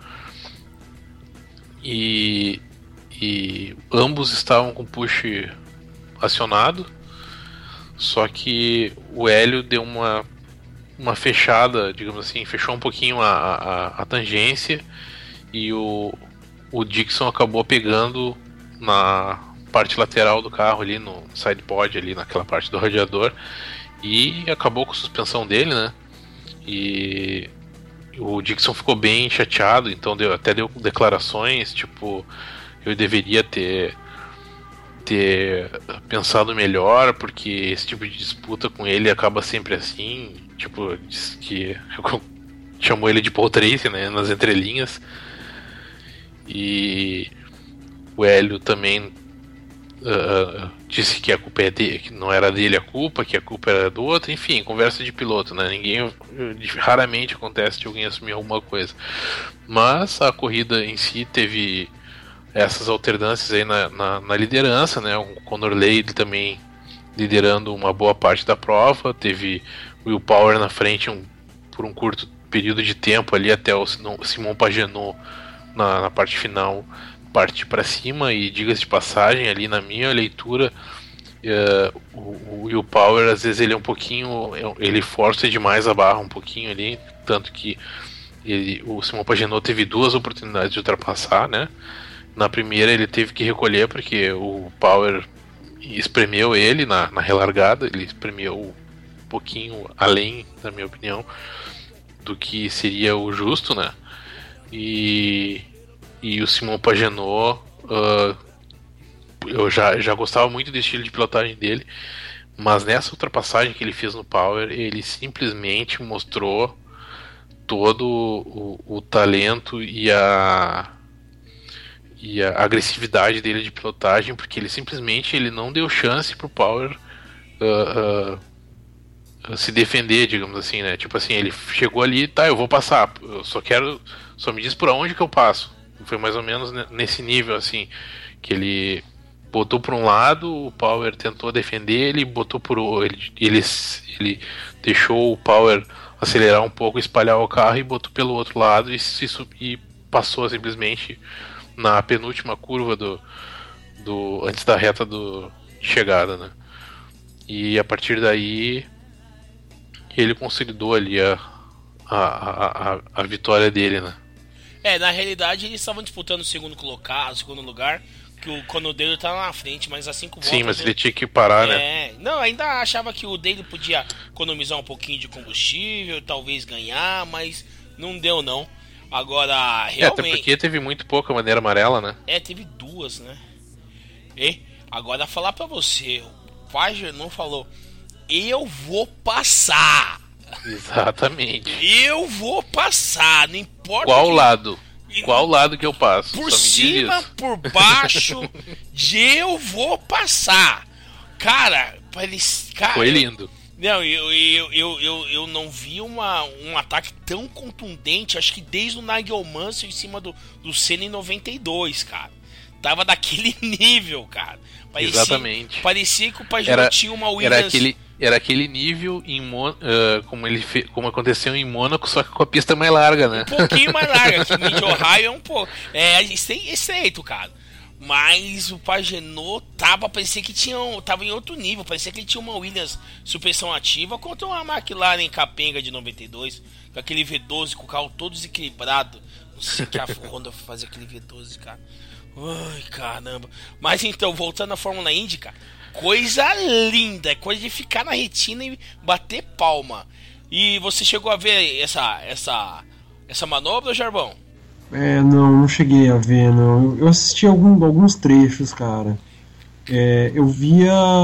e ambos estavam com push acionado, só que o Hélio deu uma fechada, digamos assim, fechou um pouquinho a tangência, e o Dixon acabou pegando na parte lateral do carro ali, no sidepod ali, naquela parte do radiador, e acabou com a suspensão dele, né, e o Dixon ficou bem chateado, então até deu declarações, tipo, eu deveria ter pensado melhor, porque esse tipo de disputa com ele acaba sempre assim, tipo, disse que chamou ele de Paul Tracy, né, nas entrelinhas. E o Hélio também disse que a culpa é dele, que não era dele a culpa, que a culpa era do outro, enfim, conversa de piloto, né, raramente acontece de alguém assumir alguma coisa. Mas a corrida em si teve essas alternâncias aí na liderança, né? O Conor Lade também liderando uma boa parte da prova, teve o Will Power na frente por um curto período de tempo ali, até o Simon Pagenaud na parte final partir para cima, e diga-se de passagem, ali na minha leitura, o Will Power às vezes ele é um pouquinho, ele força demais a barra um pouquinho ali, tanto que o Simon Pagenaud teve 2 oportunidades de ultrapassar, né? Na primeira ele teve que recolher porque o Power espremeu ele na relargada, ele espremeu um pouquinho além, na minha opinião, do que seria o justo, né? E o Simon Pagenaud, eu já gostava muito do estilo de pilotagem dele, mas nessa ultrapassagem que ele fez no Power, ele simplesmente mostrou todo o talento e a agressividade dele de pilotagem, porque ele não deu chance pro Power se defender, digamos assim, né? Tipo assim, ele chegou ali, tá, eu vou passar, eu só me diz por onde que eu passo. Foi mais ou menos nesse nível, assim, que ele botou por um lado, o Power tentou defender, ele botou por outro, ele deixou o Power acelerar um pouco, espalhar o carro, e botou pelo outro lado e passou simplesmente na penúltima curva antes da reta de chegada, né? E a partir daí ele consolidou ali a vitória dele, né? Na realidade eles estavam disputando o segundo lugar, que o Conor Daly tá lá na frente, mas assim que o Sim, mas ele tinha que parar, né? Não, ainda achava que o Daly podia economizar um pouquinho de combustível, talvez ganhar, mas não deu não. Agora, realmente... até porque teve muito pouca bandeira amarela, né? Teve 2, né? E agora, falar pra você, o Pagenaud falou, eu vou passar. Exatamente. Eu vou passar, não importa... Qual lado que eu passo? Por cima, por baixo, eu vou passar. Cara, foi lindo. Não, eu não vi um ataque tão contundente, acho que desde o Nigel Mansell em cima do Senna em 92, cara. Tava daquele nível, cara. Exatamente. Parecia que o Pagenaud tinha uma Williams... Era aquele nível como aconteceu em Mônaco, só que com a pista mais larga, né? Um pouquinho mais larga, que Mid Ohio é um pouco... Exceito, cara. Mas o Pagenaud parecia que tava em outro nível. Parecia que ele tinha uma Williams suspensão ativa contra uma McLaren capenga de 92, com aquele V12, com o carro todo desequilibrado. Não sei que a Honda fazer aquele V12, cara. Ai, caramba. Mas então, voltando à Fórmula Indy, cara, coisa linda, coisa de ficar na retina e bater palma. E você chegou a ver essa manobra, Jarbão? Não cheguei a ver, não. Eu assisti alguns trechos, cara. Eu vi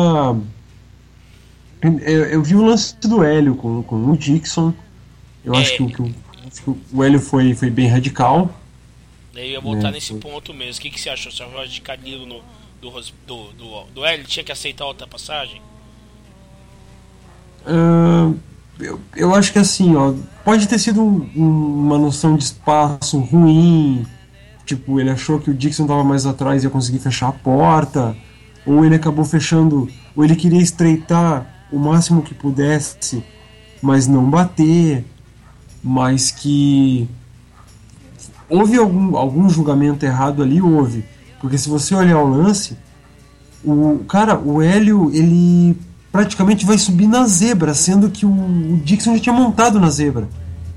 o lance do Hélio com o Dixon. Eu acho que o Hélio foi bem radical. Eu ia voltar nesse ponto mesmo. O que você achou? Você achou radicalismo do Hélio? Tinha que aceitar a ultrapassagem? Eu acho que assim, ó, pode ter sido uma noção de espaço ruim, tipo, ele achou que o Dixon tava mais atrás e ia conseguir fechar a porta, ou ele acabou fechando, ou ele queria estreitar o máximo que pudesse, mas não bater, mas que houve algum julgamento errado ali, houve, porque se você olhar o lance, o Hélio, ele praticamente vai subir na zebra, sendo que o Dixon já tinha montado na zebra.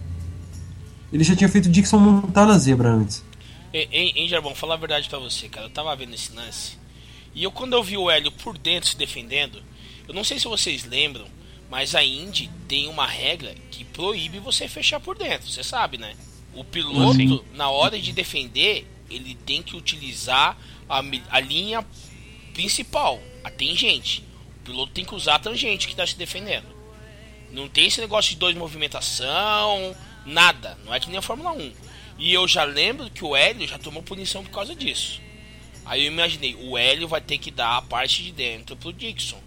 Ele já tinha feito o Dixon montar na zebra antes. Hein, Jarbão, falar a verdade pra você, cara. Eu tava vendo esse lance. E quando eu vi o Hélio por dentro se defendendo, eu não sei se vocês lembram, mas a Indy tem uma regra que proíbe você fechar por dentro. Você sabe, né? O piloto, na hora de defender, ele tem que utilizar a linha principal, a tangente. O piloto tem que usar a tangente que tá se defendendo. Não tem esse negócio de 2 movimentação, nada. Não é que nem a Fórmula 1. E eu já lembro que o Hélio já tomou punição por causa disso. Aí eu imaginei, o Hélio vai ter que dar a parte de dentro pro Dixon.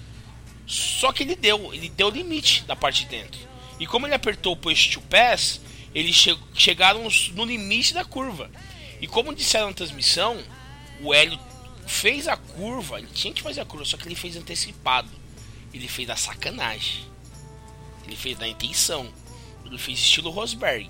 Só que ele deu o limite da parte de dentro. E como ele apertou o push to pass, eles chegaram no limite da curva. E como disseram na transmissão, o Hélio fez a curva, ele tinha que fazer a curva, só que ele fez antecipado. Ele fez da sacanagem. Ele fez da intenção. Ele fez estilo Rosberg.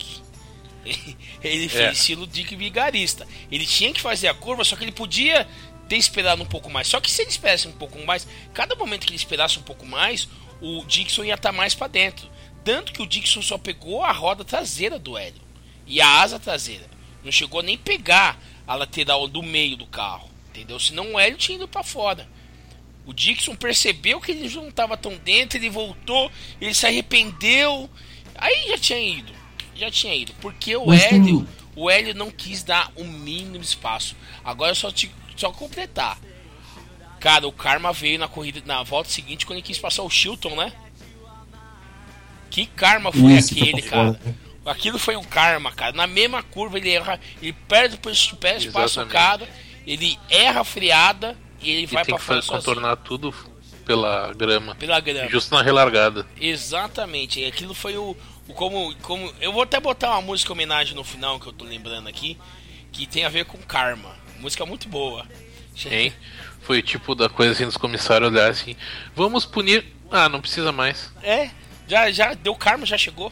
Ele fez estilo Dick Vigarista. Ele tinha que fazer a curva, só que ele podia ter esperado um pouco mais. Só que se ele esperasse um pouco mais, cada momento que ele esperasse um pouco mais, o Dixon ia estar mais para dentro. Tanto que o Dixon só pegou a roda traseira do Hélio e a asa traseira. Não chegou nem pegar a lateral do meio do carro, entendeu? Senão o Hélio tinha ido para fora. O Dixon percebeu que ele não estava tão dentro, ele voltou, ele se arrependeu. Aí já tinha ido, porque o Hélio não quis dar o mínimo espaço. Agora só completar. Cara, o karma veio na corrida, na volta seguinte, quando ele quis passar o Chilton, né? Que karma foi aquele, cara? Aquilo foi um karma, cara. Na mesma curva ele erra, ele perde o pé, passa o cara, ele erra a freada e ele vai pra fora sozinho. Contornar tudo pela grama. Pela grama. Justo na relargada. Exatamente. E aquilo foi como eu vou até botar uma música em homenagem no final que eu tô lembrando aqui, que tem a ver com karma. Música muito boa. Sim. Foi tipo da coisa assim dos comissários olhar assim, vamos punir. Ah, não precisa mais. Já deu karma, já chegou.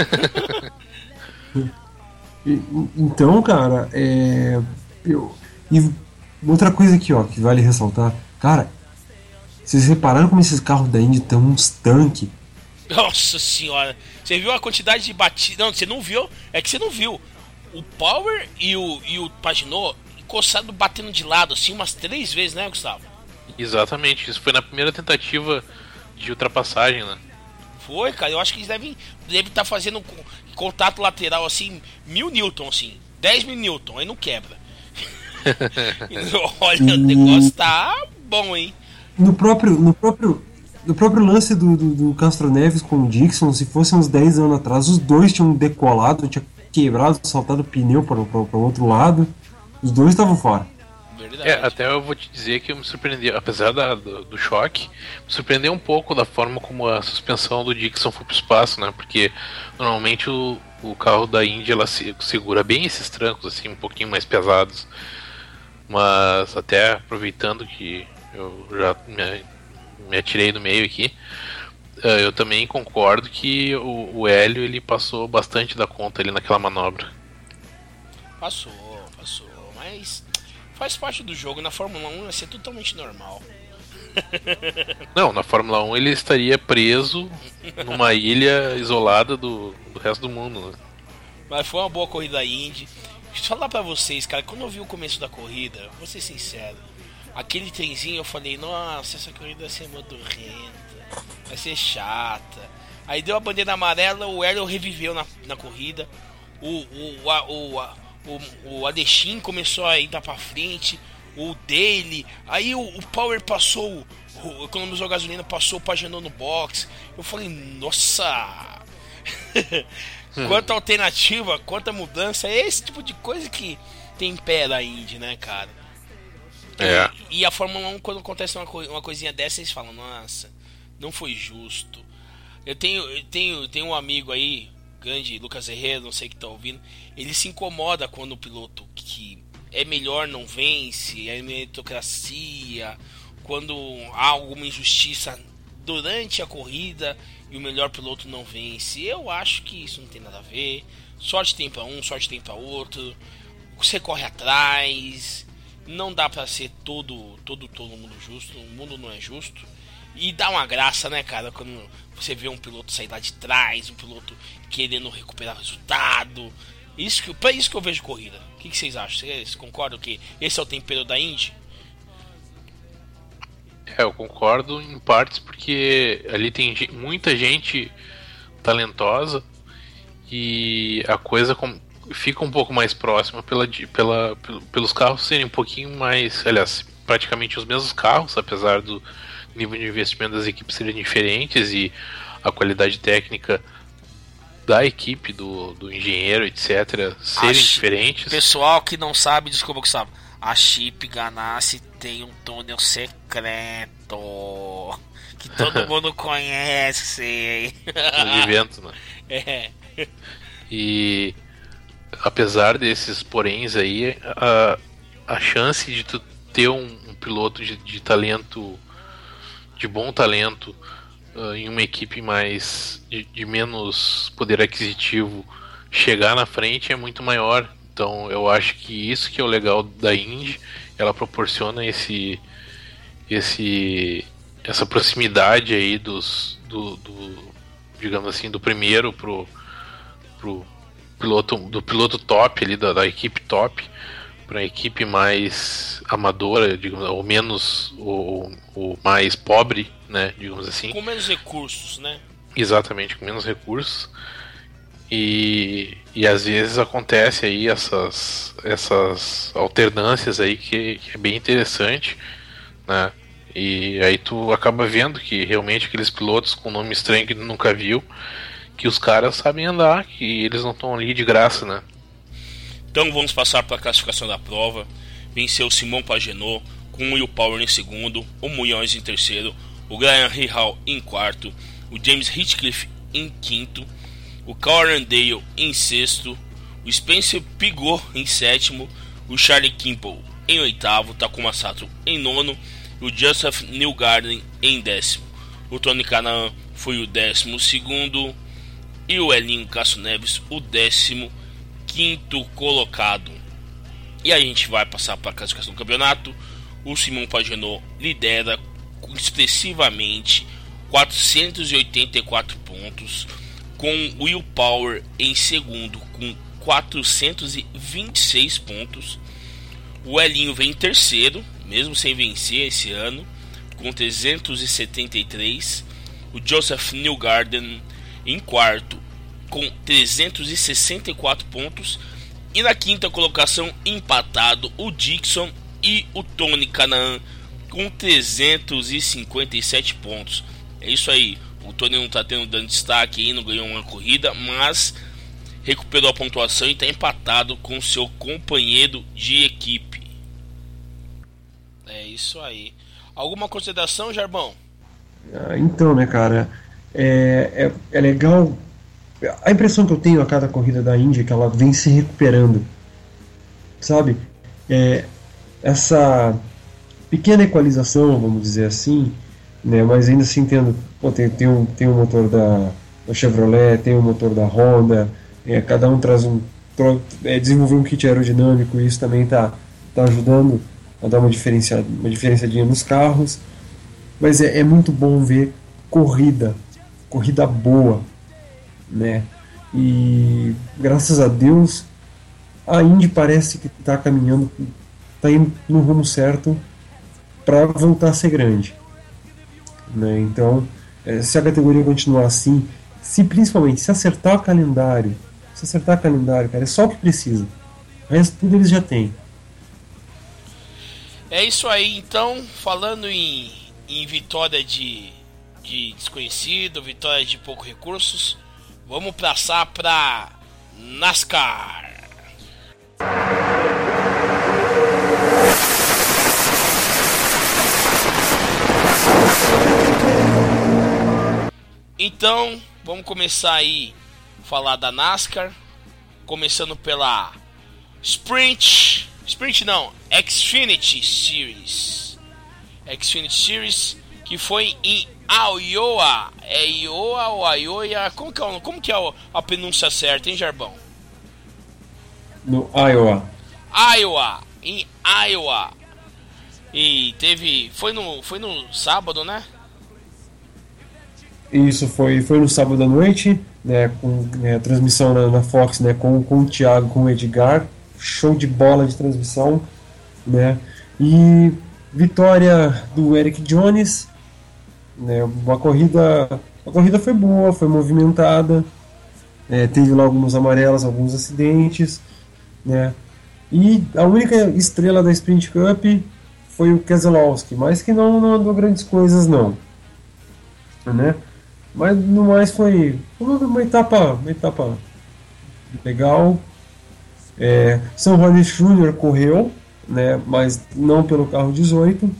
Então, cara, e outra coisa aqui, ó, que vale ressaltar, cara, vocês repararam como esses carros da Indy estão uns tanques? Nossa senhora, você viu a quantidade de batida? Não, você não viu, é que você não viu. O Power e o Paginot encostados, batendo de lado assim umas 3 vezes, né, Gustavo? Exatamente, isso foi na primeira tentativa de ultrapassagem, né? Foi, cara, eu acho que eles devem estar fazendo contato lateral assim, 1000 Newton, assim, 10.000 Newton, aí não quebra. Olha, o negócio tá bom, hein? No próprio lance do Castro Neves com o Dixon, se fosse uns 10 anos atrás, os dois tinham decolado, tinha quebrado, saltado o pneu para o outro lado, os dois estavam fora. Verdade. Até eu vou te dizer que eu me surpreendi, apesar do choque, me surpreendeu um pouco da forma como a suspensão do Dixon foi pro espaço, né? Porque normalmente o carro da Indy ela segura bem esses trancos, assim, um pouquinho mais pesados. Mas até aproveitando que eu já me atirei no meio aqui, eu também concordo que o Hélio ele passou bastante da conta ali naquela manobra. Passou, mas faz parte do jogo. Na Fórmula 1 vai ser totalmente normal. Não, na Fórmula 1 ele estaria preso numa ilha isolada do resto do mundo, né? Mas foi uma boa corrida da Indy. Deixa eu falar pra vocês, cara, quando eu vi o começo da corrida, vou ser sincero, aquele trenzinho eu falei, nossa, essa corrida vai ser modorrenta, vai ser chata. Aí deu a bandeira amarela, o Hélio reviveu na corrida, o Alexin começou a ir pra frente, o Daly, aí o Power passou, economizou gasolina, passou o Pagenot no box. Eu falei, nossa! Quanta alternativa, quanta mudança, é esse tipo de coisa que tempera a Indy, né, cara? E a Fórmula 1, quando acontece uma coisinha dessa, eles falam, nossa, não foi justo. Eu tenho um amigo aí, grande Lucas Herrera, não sei que tá ouvindo. Ele se incomoda quando o piloto que é melhor não vence, é meritocracia, quando há alguma injustiça durante a corrida e o melhor piloto não vence. Eu acho que isso não tem nada a ver. Sorte tem pra um, sorte tem pra outro. Você corre atrás. Não dá pra ser todo mundo justo. O mundo não é justo. E dá uma graça, né, cara, quando você vê um piloto sair lá de trás, um piloto querendo recuperar o resultado. Pra isso que eu vejo corrida. O que vocês acham? Vocês concordam que esse é o tempero da Indy? Eu concordo em partes, porque ali tem muita gente talentosa e a coisa fica um pouco mais próxima pelos carros serem um pouquinho mais, aliás, praticamente os mesmos carros, apesar do nível de investimento das equipes serem diferentes e a qualidade técnica da equipe, do engenheiro, etc., serem diferentes. Pessoal que não sabe, desculpa, Gustavo, a Chip Ganassi tem um túnel secreto que todo mundo conhece. De vento, né? É. E apesar desses poréns aí, a chance de tu ter um piloto de talento, de bom talento, em uma equipe mais de menos poder aquisitivo chegar na frente é muito maior. Então eu acho que isso que é o legal da Indy. Ela proporciona essa proximidade aí do digamos assim, do primeiro pro piloto top ali, da equipe top, para a equipe mais amadora, digamos, ou menos, ou mais pobre, né, digamos assim. Com menos recursos, né? Exatamente, com menos recursos. E às vezes acontece aí essas alternâncias aí que é bem interessante, né? E aí tu acaba vendo que realmente aqueles pilotos com nome estranho que tu nunca viu, que os caras sabem andar, que eles não estão ali de graça, né? Então vamos passar para a classificação da prova. Venceu o Simon Pagenaud com o Will Power em segundo, o Munhoz em terceiro, o Graham Rahal em quarto, o James Hinchcliffe em quinto, o Karen Dale em sexto, o Spencer Pigot em sétimo, o Charlie Kimball em oitavo, Takuma Sato em nono, o Joseph Newgarden em décimo. O Tony Kanaan foi o 12º e o Elinho Castro Neves o 15º colocado. E aí a gente vai passar para a classificação do campeonato. O Simon Pagenaud lidera expressivamente 484 pontos, com o Will Power em segundo com 426 pontos. O Elinho vem em terceiro, mesmo sem vencer esse ano, com 373. O Joseph Newgarden em quarto com 364 pontos. E na quinta colocação, empatado, o Dixon e o Tony Kanaan com 357 pontos. É isso aí. O Tony não está dando destaque aí, não ganhou uma corrida, mas recuperou a pontuação e está empatado com seu companheiro de equipe. É isso aí. Alguma consideração, Jarbão? Então, né, cara, é legal. A impressão que eu tenho a cada corrida da Indy é que ela vem se recuperando, sabe? Essa pequena equalização, vamos dizer assim, né? Mas ainda assim tem um motor da Chevrolet, tem um motor da Honda, cada um desenvolveu um kit aerodinâmico, e isso também tá ajudando a dar uma diferenciadinha nos carros. Mas é muito bom ver corrida boa, né? E graças a Deus a Indy parece que está caminhando, está indo no rumo certo para voltar a ser grande, né? Então, se a categoria continuar assim, principalmente se acertar o calendário, cara, é só o que precisa. O resto tudo eles já têm. É isso aí. Então, falando em vitória de desconhecido, vitória de poucos recursos, vamos passar para NASCAR. Então, vamos começar aí a falar da NASCAR, começando pela Xfinity Series, que foi em Iowa. É Iowa ou Iowa? Como que é a pronúncia certa, hein, Jarbão? No Iowa. Em Iowa. E foi no sábado, né? Isso foi no sábado à noite, né, com transmissão na Fox, né, com o Thiago, com o Edgar, show de bola de transmissão, né, e vitória do Eric Jones, né, a corrida foi boa, foi movimentada, teve lá alguns amarelos, alguns acidentes, né, e a única estrela da Sprint Cup foi o Keselowski, mas que não andou grandes coisas não, né. Mas no mais foi uma etapa legal. São Hornish Jr. correu, né, mas não pelo carro 18.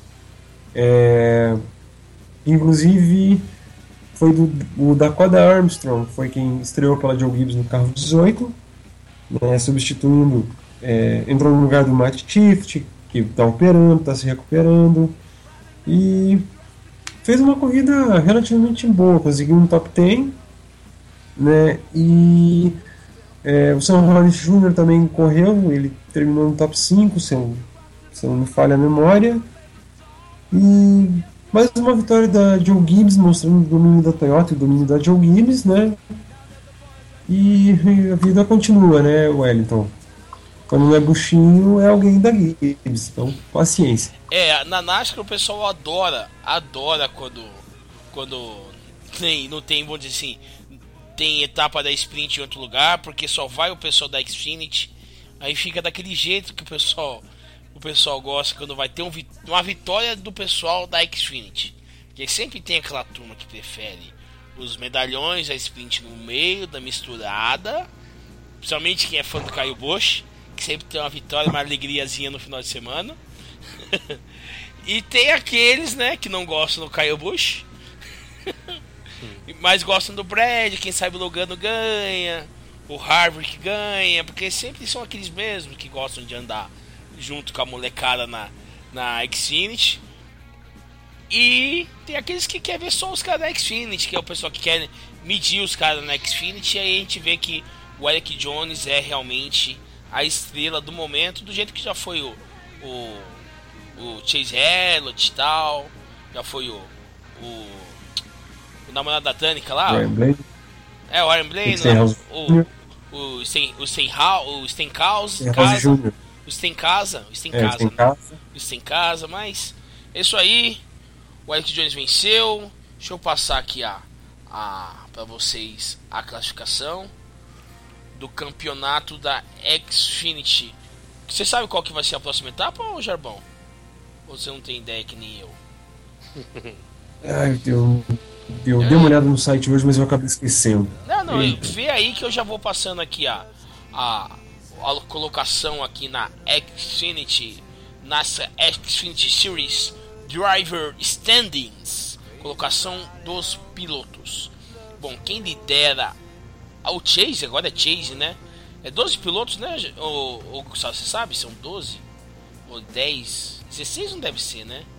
Inclusive foi o Dakota Armstrong, foi quem estreou pela Joe Gibbs no carro 18, né, substituindo, entrou no lugar do Matt Tifft, que está se recuperando, e fez uma corrida relativamente boa, conseguiu um top 10, né, e o Sam Hornish Jr. também correu, ele terminou no top 5, se eu não me falha a memória, e mais uma vitória da Joe Gibbs, mostrando o domínio da Toyota e o domínio da Joe Gibbs, né, e a vida continua, né, Wellington? Quando não é buchinho, é alguém da Gibbs, então paciência. Na NASCAR o pessoal adora quando não tem, vamos dizer assim, tem etapa da sprint em outro lugar, porque só vai o pessoal da Xfinity, aí fica daquele jeito que o pessoal gosta quando vai ter uma vitória do pessoal da Xfinity, porque sempre tem aquela turma que prefere os medalhões, a sprint no meio da misturada, principalmente quem é fã do Kyle Busch, que sempre tem uma vitória, uma alegriazinha no final de semana. E tem aqueles, né, que não gostam do Kyle Busch, mas gostam do Brad, quem sabe o Logano ganha, o Harvick ganha, porque sempre são aqueles mesmos que gostam de andar junto com a molecada na Xfinity. E tem aqueles que querem ver só os caras da Xfinity, que é o pessoal que quer medir os caras na Xfinity, e aí a gente vê que o Eric Jones é realmente a estrela do momento, do jeito que já foi o Chase Elliott e tal, já foi o namorado da Danica lá, o Aaron Blaine, o Stenhouse, mas é isso aí. O Eric Jones venceu. Deixa eu passar aqui para vocês a classificação do campeonato da Xfinity. Você sabe qual que vai ser a próxima etapa, ou Jarbão? Ou você não tem ideia que nem eu? Eu dei uma olhada no site hoje, mas eu acabei esquecendo. Não, vê aí que eu já vou passando aqui a colocação aqui na Xfinity Series Driver Standings, colocação dos pilotos. Bom, quem lidera o Chase, agora é Chase, né? É 12 pilotos, né? Ou você sabe? São 12? Ou 10? 16 não deve ser, né?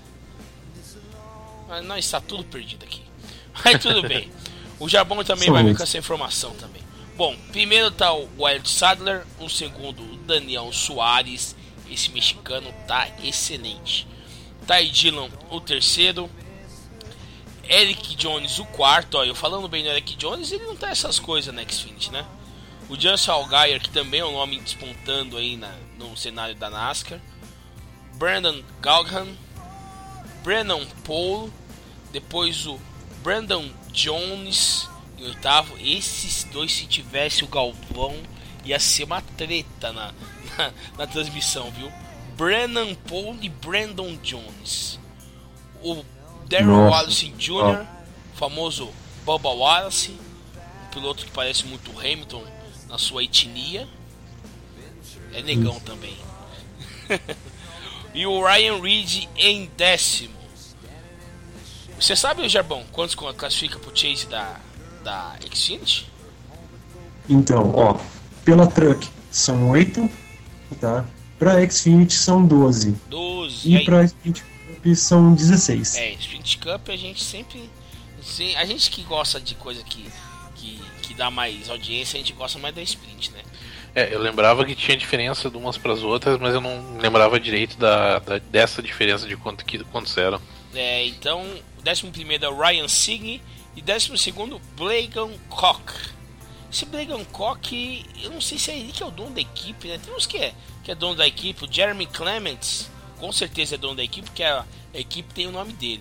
Mas não, está tudo perdido aqui. Mas tudo bem. O Jarbão também vai vir com essa informação também. Bom, primeiro tá o Wyatt Sadler, o segundo o Daniel Suárez. Esse mexicano tá excelente. Ty Dillon, o terceiro. Eric Jones, o quarto. Ó, eu falando bem do Eric Jones, ele não tá essas coisas na Xfinity, né? O Justin Allgaier, que também é um nome despontando aí no cenário da NASCAR. Brandon Gaughan, Brennan Poole, depois o Brandon Jones em oitavo. Esses dois, se tivesse o Galvão, ia ser uma treta na transmissão, viu? Brennan Poole e Brandon Jones. O Darryl Wallace Jr., famoso Bubba Wallace, um piloto que parece muito o Hamilton na sua etnia, é negão também. E o Ryan Reed em décimo. Você sabe, Gerbão, quantos classifica pro Chase da Xfinity? Então, ó, pela Truck são 8, tá? Pra Xfinity são 12. 12. E pra Xfinity Cup são 16. Xfinity Cup a gente sempre... A gente que gosta de coisa que dá mais audiência, a gente gosta mais da Sprint, né? Eu lembrava que tinha diferença de umas pras outras, mas eu não lembrava direito dessa diferença de quantos eram. Então, o 11º é o Ryan Signe e 12º, Blagan Koch. Esse Blagan Koch, eu não sei se é ele que é o dono da equipe, né? Tem uns que é dono da equipe. O Jeremy Clements, com certeza é dono da equipe, porque a equipe tem o nome dele.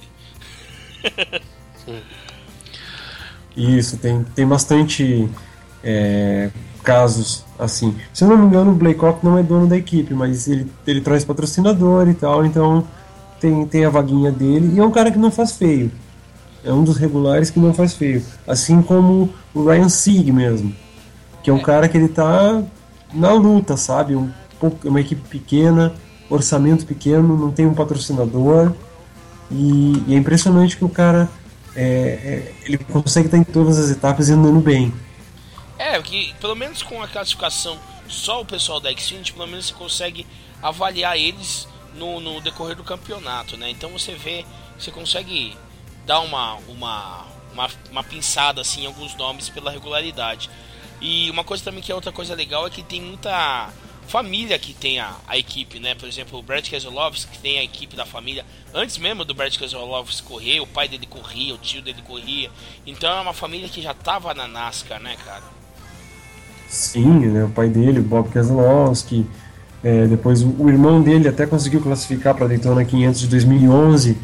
Isso, tem bastante casos assim. Se eu não me engano, o Blake Koch não é dono da equipe, mas ele traz patrocinador e tal, então tem a vaguinha dele. E é um cara que não faz feio. É um dos regulares que não faz feio. Assim como o Ryan Sieg mesmo, que é um cara que ele tá na luta, sabe? Uma equipe pequena, orçamento pequeno, não tem um patrocinador. E é impressionante que o cara ele consegue estar em todas as etapas e andando bem. Porque pelo menos com a classificação, só o pessoal da Xfinity, pelo menos você consegue avaliar eles no decorrer do campeonato, né? Então você consegue dar uma pinçada assim, em alguns nomes pela regularidade. E uma coisa também que é outra coisa legal é que tem muita família que tem a equipe, né? Por exemplo, o Brad Keselowski, que tem a equipe da família antes mesmo do Brad Keselowski correr, o pai dele corria, o tio dele corria. Então é uma família que já tava na NASCAR, né, cara? Sim, né? O pai dele, o Bob Keselowski, depois o irmão dele até conseguiu classificar para Daytona 500 de 2011,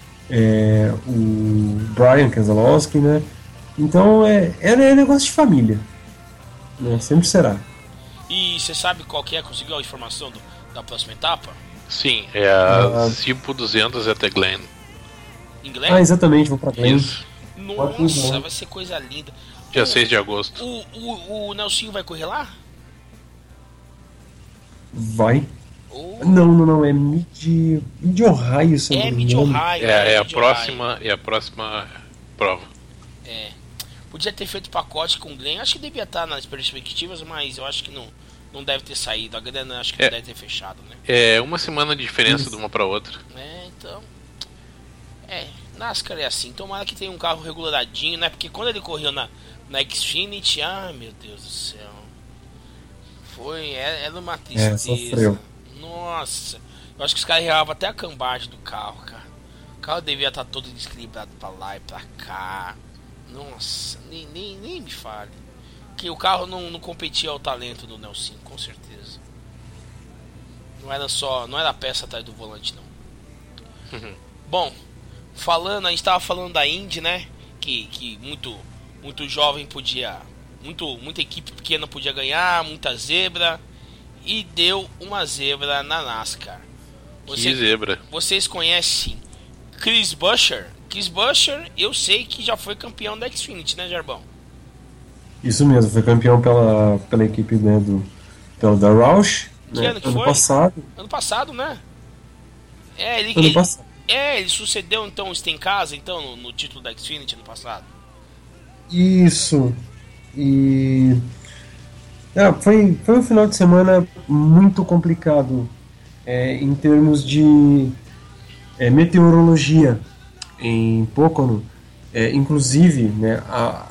o Brian Keselowski, né? Então é negócio de família, né? Sempre será. E você sabe qual que é? Conseguiu a informação da próxima etapa? Sim, é a Zipo 200 até Glen. Em Glen? Exatamente, vou pra Glen. Isso. Nossa, vai ser coisa linda. Dia 6 de agosto. O Nelsinho vai correr lá? Vai. Não, é Mid-Ohio, se eu não me engano. Mid-Ohio. É a próxima prova. Podia ter feito pacote com o Glen. Acho que devia estar nas perspectivas, mas eu acho que não deve ter saído. A grana acho que não deve ter fechado, né? É uma semana de diferença de uma pra outra. Então. NASCAR é assim. Tomara que tenha um carro regularadinho, né? Porque quando ele correu na Xfinity, meu Deus do céu. Era uma tristeza. Sofreu. Nossa. Eu acho que os caras erravam até a cambagem do carro, cara. O carro devia estar todo desequilibrado pra lá e pra cá. Nossa, nem me fale. Que o carro não competia ao talento do Nelson, com certeza. Não era a peça atrás do volante, não. Bom, a gente tava falando da Indy, né? Que muito jovem podia. Muita equipe pequena podia ganhar, muita zebra. E deu uma zebra na NASCAR. Que zebra. Vocês conhecem Chris Buescher? Chris Buescher, eu sei que já foi campeão da Xfinity, né, Gerbão? Isso mesmo, foi campeão pela equipe, né, da Roush. Que né, ano que ano foi? Passado. Ano passado, né? Ano passado. Ele sucedeu então o Stenkasa então, no título da Xfinity ano passado. Isso. E foi um final de semana muito complicado em termos de meteorologia em Pocono. Inclusive, né,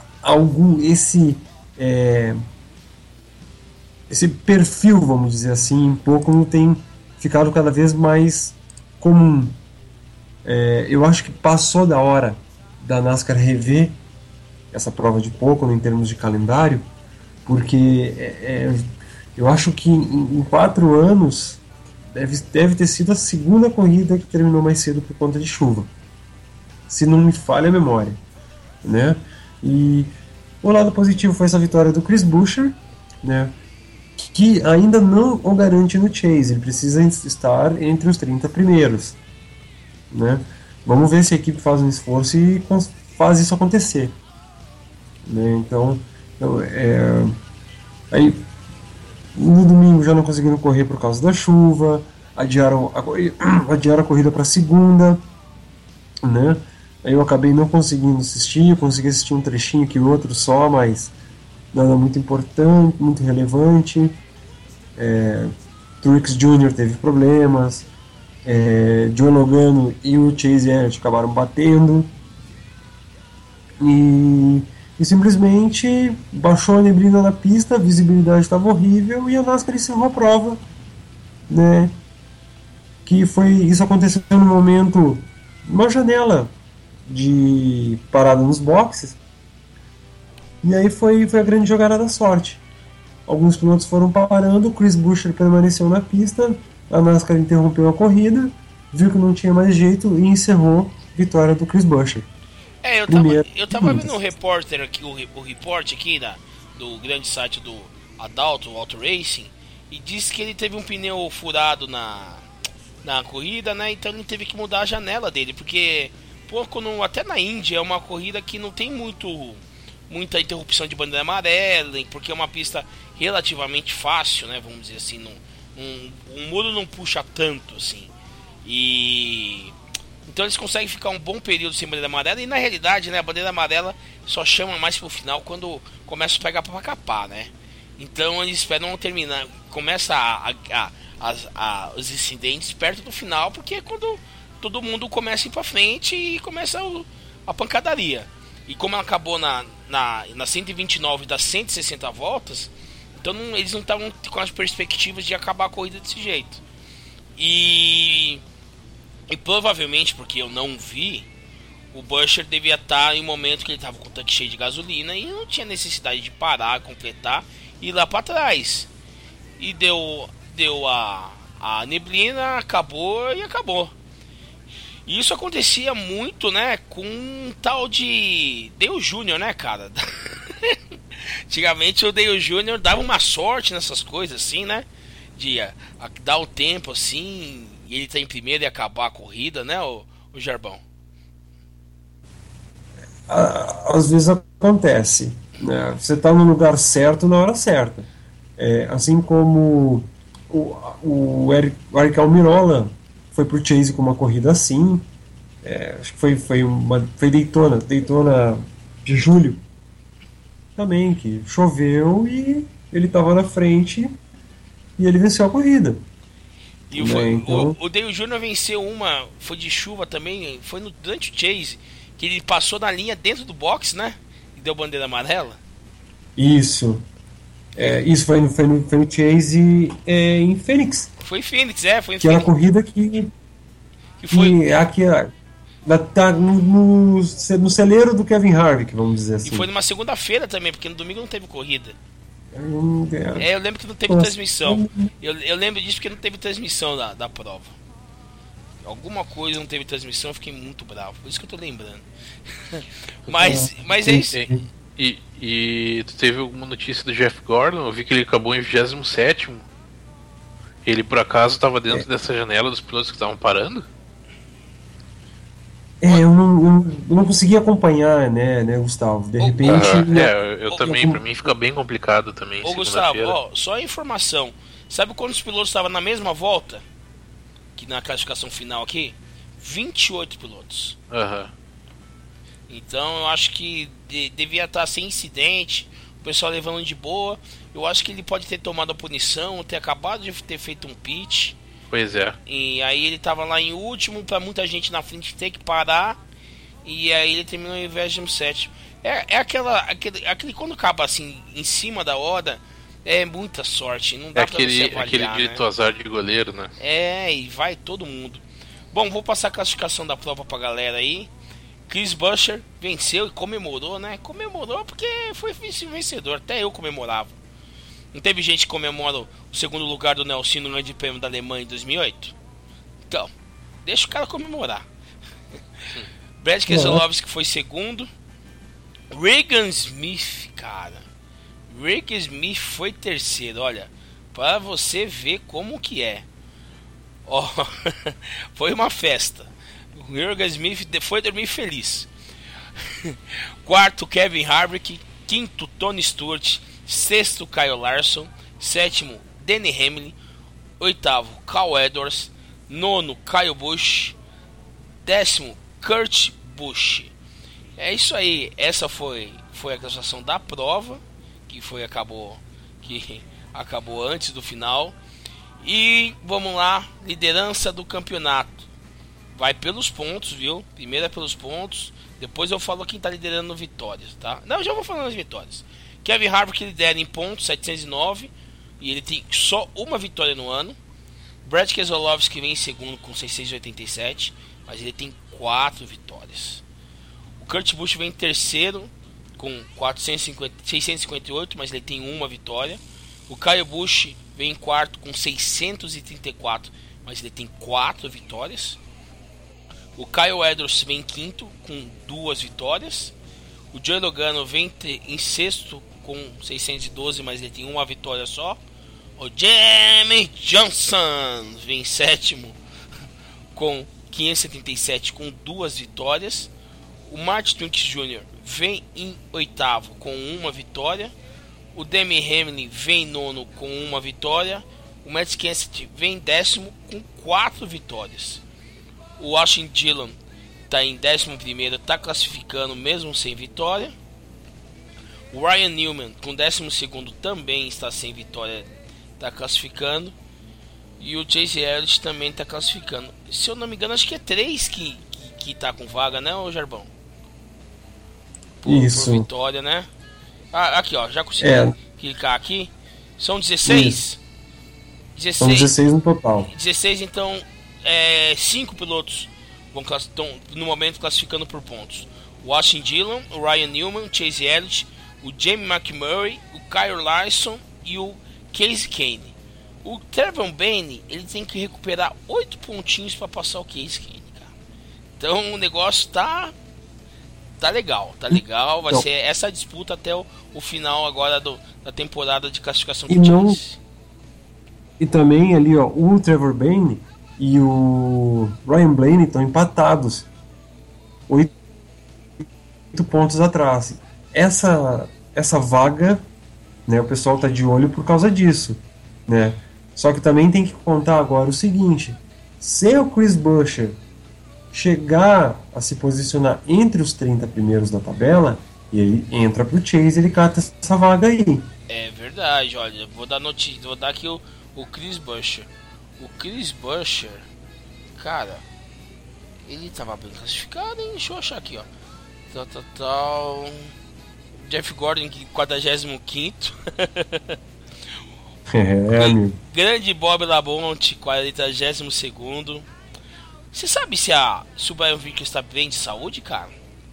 esse perfil, vamos dizer assim, em Pocono tem ficado cada vez mais comum. Eu acho que passou da hora da NASCAR rever essa prova de Pocono em termos de calendário, porque eu acho que em 4 anos deve ter sido a segunda corrida que terminou mais cedo por conta de chuva, se não me falha a memória, né? E o lado positivo foi essa vitória do Chris Buescher, né? Que ainda não o garante no Chase, ele precisa estar entre os 30 primeiros, né? Vamos ver se a equipe faz um esforço e faz isso acontecer, né? Então aí no domingo já não conseguiram correr por causa da chuva, adiaram a corrida para segunda, né? Aí eu acabei não conseguindo assistir, eu consegui assistir um trechinho que outro só, mas nada muito importante, muito relevante. Truex Jr. teve problemas, Joe Logano e o Chase Elliott acabaram batendo, e simplesmente baixou a neblina na pista, a visibilidade estava horrível e a NASCAR encerrou a prova, né? Isso aconteceu no momento, uma janela de parada nos boxes, e aí foi a grande jogada da sorte. Alguns pilotos foram parando, o Chris Buescher permaneceu na pista, a NASCAR interrompeu a corrida, viu que não tinha mais jeito e encerrou a vitória do Chris Buescher. Eu tava vendo um repórter aqui, o report aqui do grande site do Adalto, Auto Racing, e disse que ele teve um pneu furado na corrida, né? Então ele teve que mudar a janela dele, porque até na Índia é uma corrida que não tem muita interrupção de bandeira amarela, porque é uma pista relativamente fácil, né? Vamos dizer assim, o muro não puxa tanto assim. Então eles conseguem ficar um bom período sem bandeira amarela, e na realidade, né, a bandeira amarela só chama mais pro final quando começa a pegar pra capar, né? Então eles esperam terminar, começa os incidentes perto do final, porque é quando todo mundo começa a ir pra frente e começa a pancadaria. E como ela acabou na 129 das 160 voltas, então eles não estavam com as perspectivas de acabar a corrida desse jeito. E provavelmente, porque eu não vi, o Buescher devia estar em um momento que ele estava com o tanque cheio de gasolina e não tinha necessidade de parar, completar e ir lá para trás. E deu a neblina, acabou. E isso acontecia muito, né, com um tal de Dale Jr., né, cara? Antigamente o Dale Jr. dava uma sorte nessas coisas, assim, né? De dar o tempo, assim, e ele tá em primeiro e acabar a corrida, né, o Jarbão? Às vezes acontece, né? Você tá no lugar certo na hora certa. Assim como o Eric Almirola foi pro Chase com uma corrida assim, acho que foi Daytona de julho também, que choveu e ele estava na frente e ele venceu a corrida. E o Dale Jr. venceu foi de chuva também, foi durante o Chase, que ele passou na linha dentro do box, né? E deu bandeira amarela. Isso. Isso foi no Chase em Phoenix. Foi em Phoenix, foi em que Phoenix. Era a corrida que foi aqui tá no celeiro do Kevin Harvick, vamos dizer assim. E foi numa segunda-feira também, porque no domingo não teve corrida. Eu lembro que não teve transmissão. Eu lembro disso porque não teve transmissão da prova. Alguma coisa não teve transmissão, eu fiquei muito bravo. Por isso que eu tô lembrando. mas é isso. E tu teve alguma notícia do Jeff Gordon? Eu vi que ele acabou em 27º. Ele por acaso estava dentro dessa janela dos pilotos que estavam parando? Eu não consegui acompanhar, né, Gustavo? De repente. Eu também, pra mim fica bem complicado também. Ô, Gustavo, só a informação. Sabe quantos pilotos estavam na mesma volta? Que na classificação final aqui? 28 pilotos. Então eu acho que devia estar sem incidente, o pessoal levando de boa. Eu acho que ele pode ter tomado a punição, ter acabado de ter feito um pit. Pois é. E aí ele tava lá em último, pra muita gente na frente ter que parar. E aí ele terminou em 27º. Aquele quando acaba assim, em cima da hora, é muita sorte. Não dá pra você avaliar, aquele grito, né? Azar de goleiro, né? E vai todo mundo. Bom, vou passar a classificação da prova pra galera aí. Chris Buescher venceu e comemorou, né? Comemorou porque foi vice-vencedor. Até eu comemorava. Não teve gente que comemora o segundo lugar do Nelson no Grande Prêmio da Alemanha em 2008? Então, deixa o cara comemorar. Brad Keselowski foi segundo. Regan Smith, cara. Regan Smith foi terceiro. Olha, para você ver como que é. Foi uma festa. O Regan Smith foi dormir feliz. Quarto, Kevin Harvick. Quinto, Tony Stewart. Sexto, Kyle Larson. Sétimo, Denny Hamlin. Oitavo, Kyle Edwards. Nono, Kyle Busch. Décimo, Kurt Busch. É isso aí, essa foi a classificação da prova, que acabou antes do final. E vamos lá, liderança do campeonato. Vai pelos pontos, viu? Primeiro é pelos pontos, depois eu falo quem tá liderando vitórias, tá? Não, eu já vou falando as vitórias. Kevin Harvick lidera em pontos, 709, e ele tem só uma vitória no ano. Brad Keselowski vem em segundo com 687, mas ele tem 4 vitórias. O Kurt Busch vem em terceiro com 658, mas ele tem uma vitória. O Kyle Busch vem em quarto com 634, mas ele tem 4 vitórias. O Kyle Edwards vem em quinto com 2 vitórias. O Joey Logano vem em sexto com 612, mas ele tem uma vitória só. O Jamie Johnson vem em sétimo com 577 com 2 vitórias. O Martin Truex Jr. vem em oitavo com uma vitória. O Demi Hamlin vem em nono com uma vitória. O Matt Kenseth vem em décimo com 4 vitórias. O Austin Dillon está em 11º, está classificando mesmo sem vitória. O Ryan Newman com 12º também está sem vitória, está classificando. E o Chase Elliott também está classificando. Se eu não me engano, acho que é 3 que está com vaga, né, ô Jarbão? Isso. Por vitória, né? Ah, aqui, ó, já consegui clicar aqui. São 16? 16. São 16 no total. 16, então 5 pilotos estão no momento classificando por pontos. O Austin Dillon, o Ryan Newman, o Chase Elliott, o Jamie McMurray, o Kyle Larson e o Casey Kane. O Trevor Bayne, ele tem que recuperar 8 pontinhos para passar o Casey Kane, cara. Então o negócio tá legal, vai ser essa disputa até o final agora da temporada de classificação de times. E também ali, ó, o Trevor Bayne e o Ryan Blaney estão empatados, 8 pontos atrás. Essa vaga, né, o pessoal tá de olho por causa disso, né? Só que também tem que contar agora o seguinte: se o Chris Buescher chegar a se posicionar entre os 30 primeiros da tabela, ele entra pro Chase, ele cata essa vaga aí. É verdade, olha, vou dar aqui o Chris Buescher. O Chris Buescher, cara, ele tava bem classificado, hein? Deixa eu achar aqui, ó. Jeff Gordon, 45º. Amigo. Grande Bob Labonte, 42º. Você sabe se o Brian Vickers está bem de saúde, cara?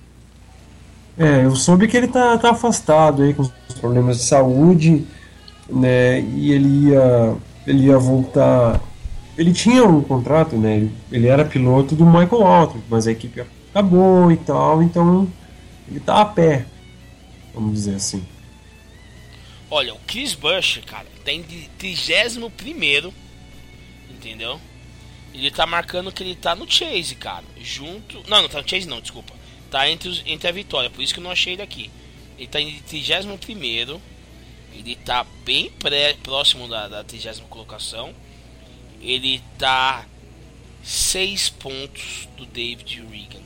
Eu soube que ele tá afastado aí com os problemas de saúde, né? E ele ia voltar. Ele tinha um contrato, né? Ele era piloto do Michael Waltrip, mas a equipe acabou e tal, então ele tá a pé, vamos dizer assim. Olha, o Chris Buescher, cara, tá em 31º, entendeu? Ele tá marcando que ele tá no Chase, cara, junto... Não tá no Chase não, desculpa. Tá entre a vitória, por isso que eu não achei ele aqui. Ele tá em 31º, ele tá bem próximo da 30ª colocação. Ele tá 6 pontos do David Regan.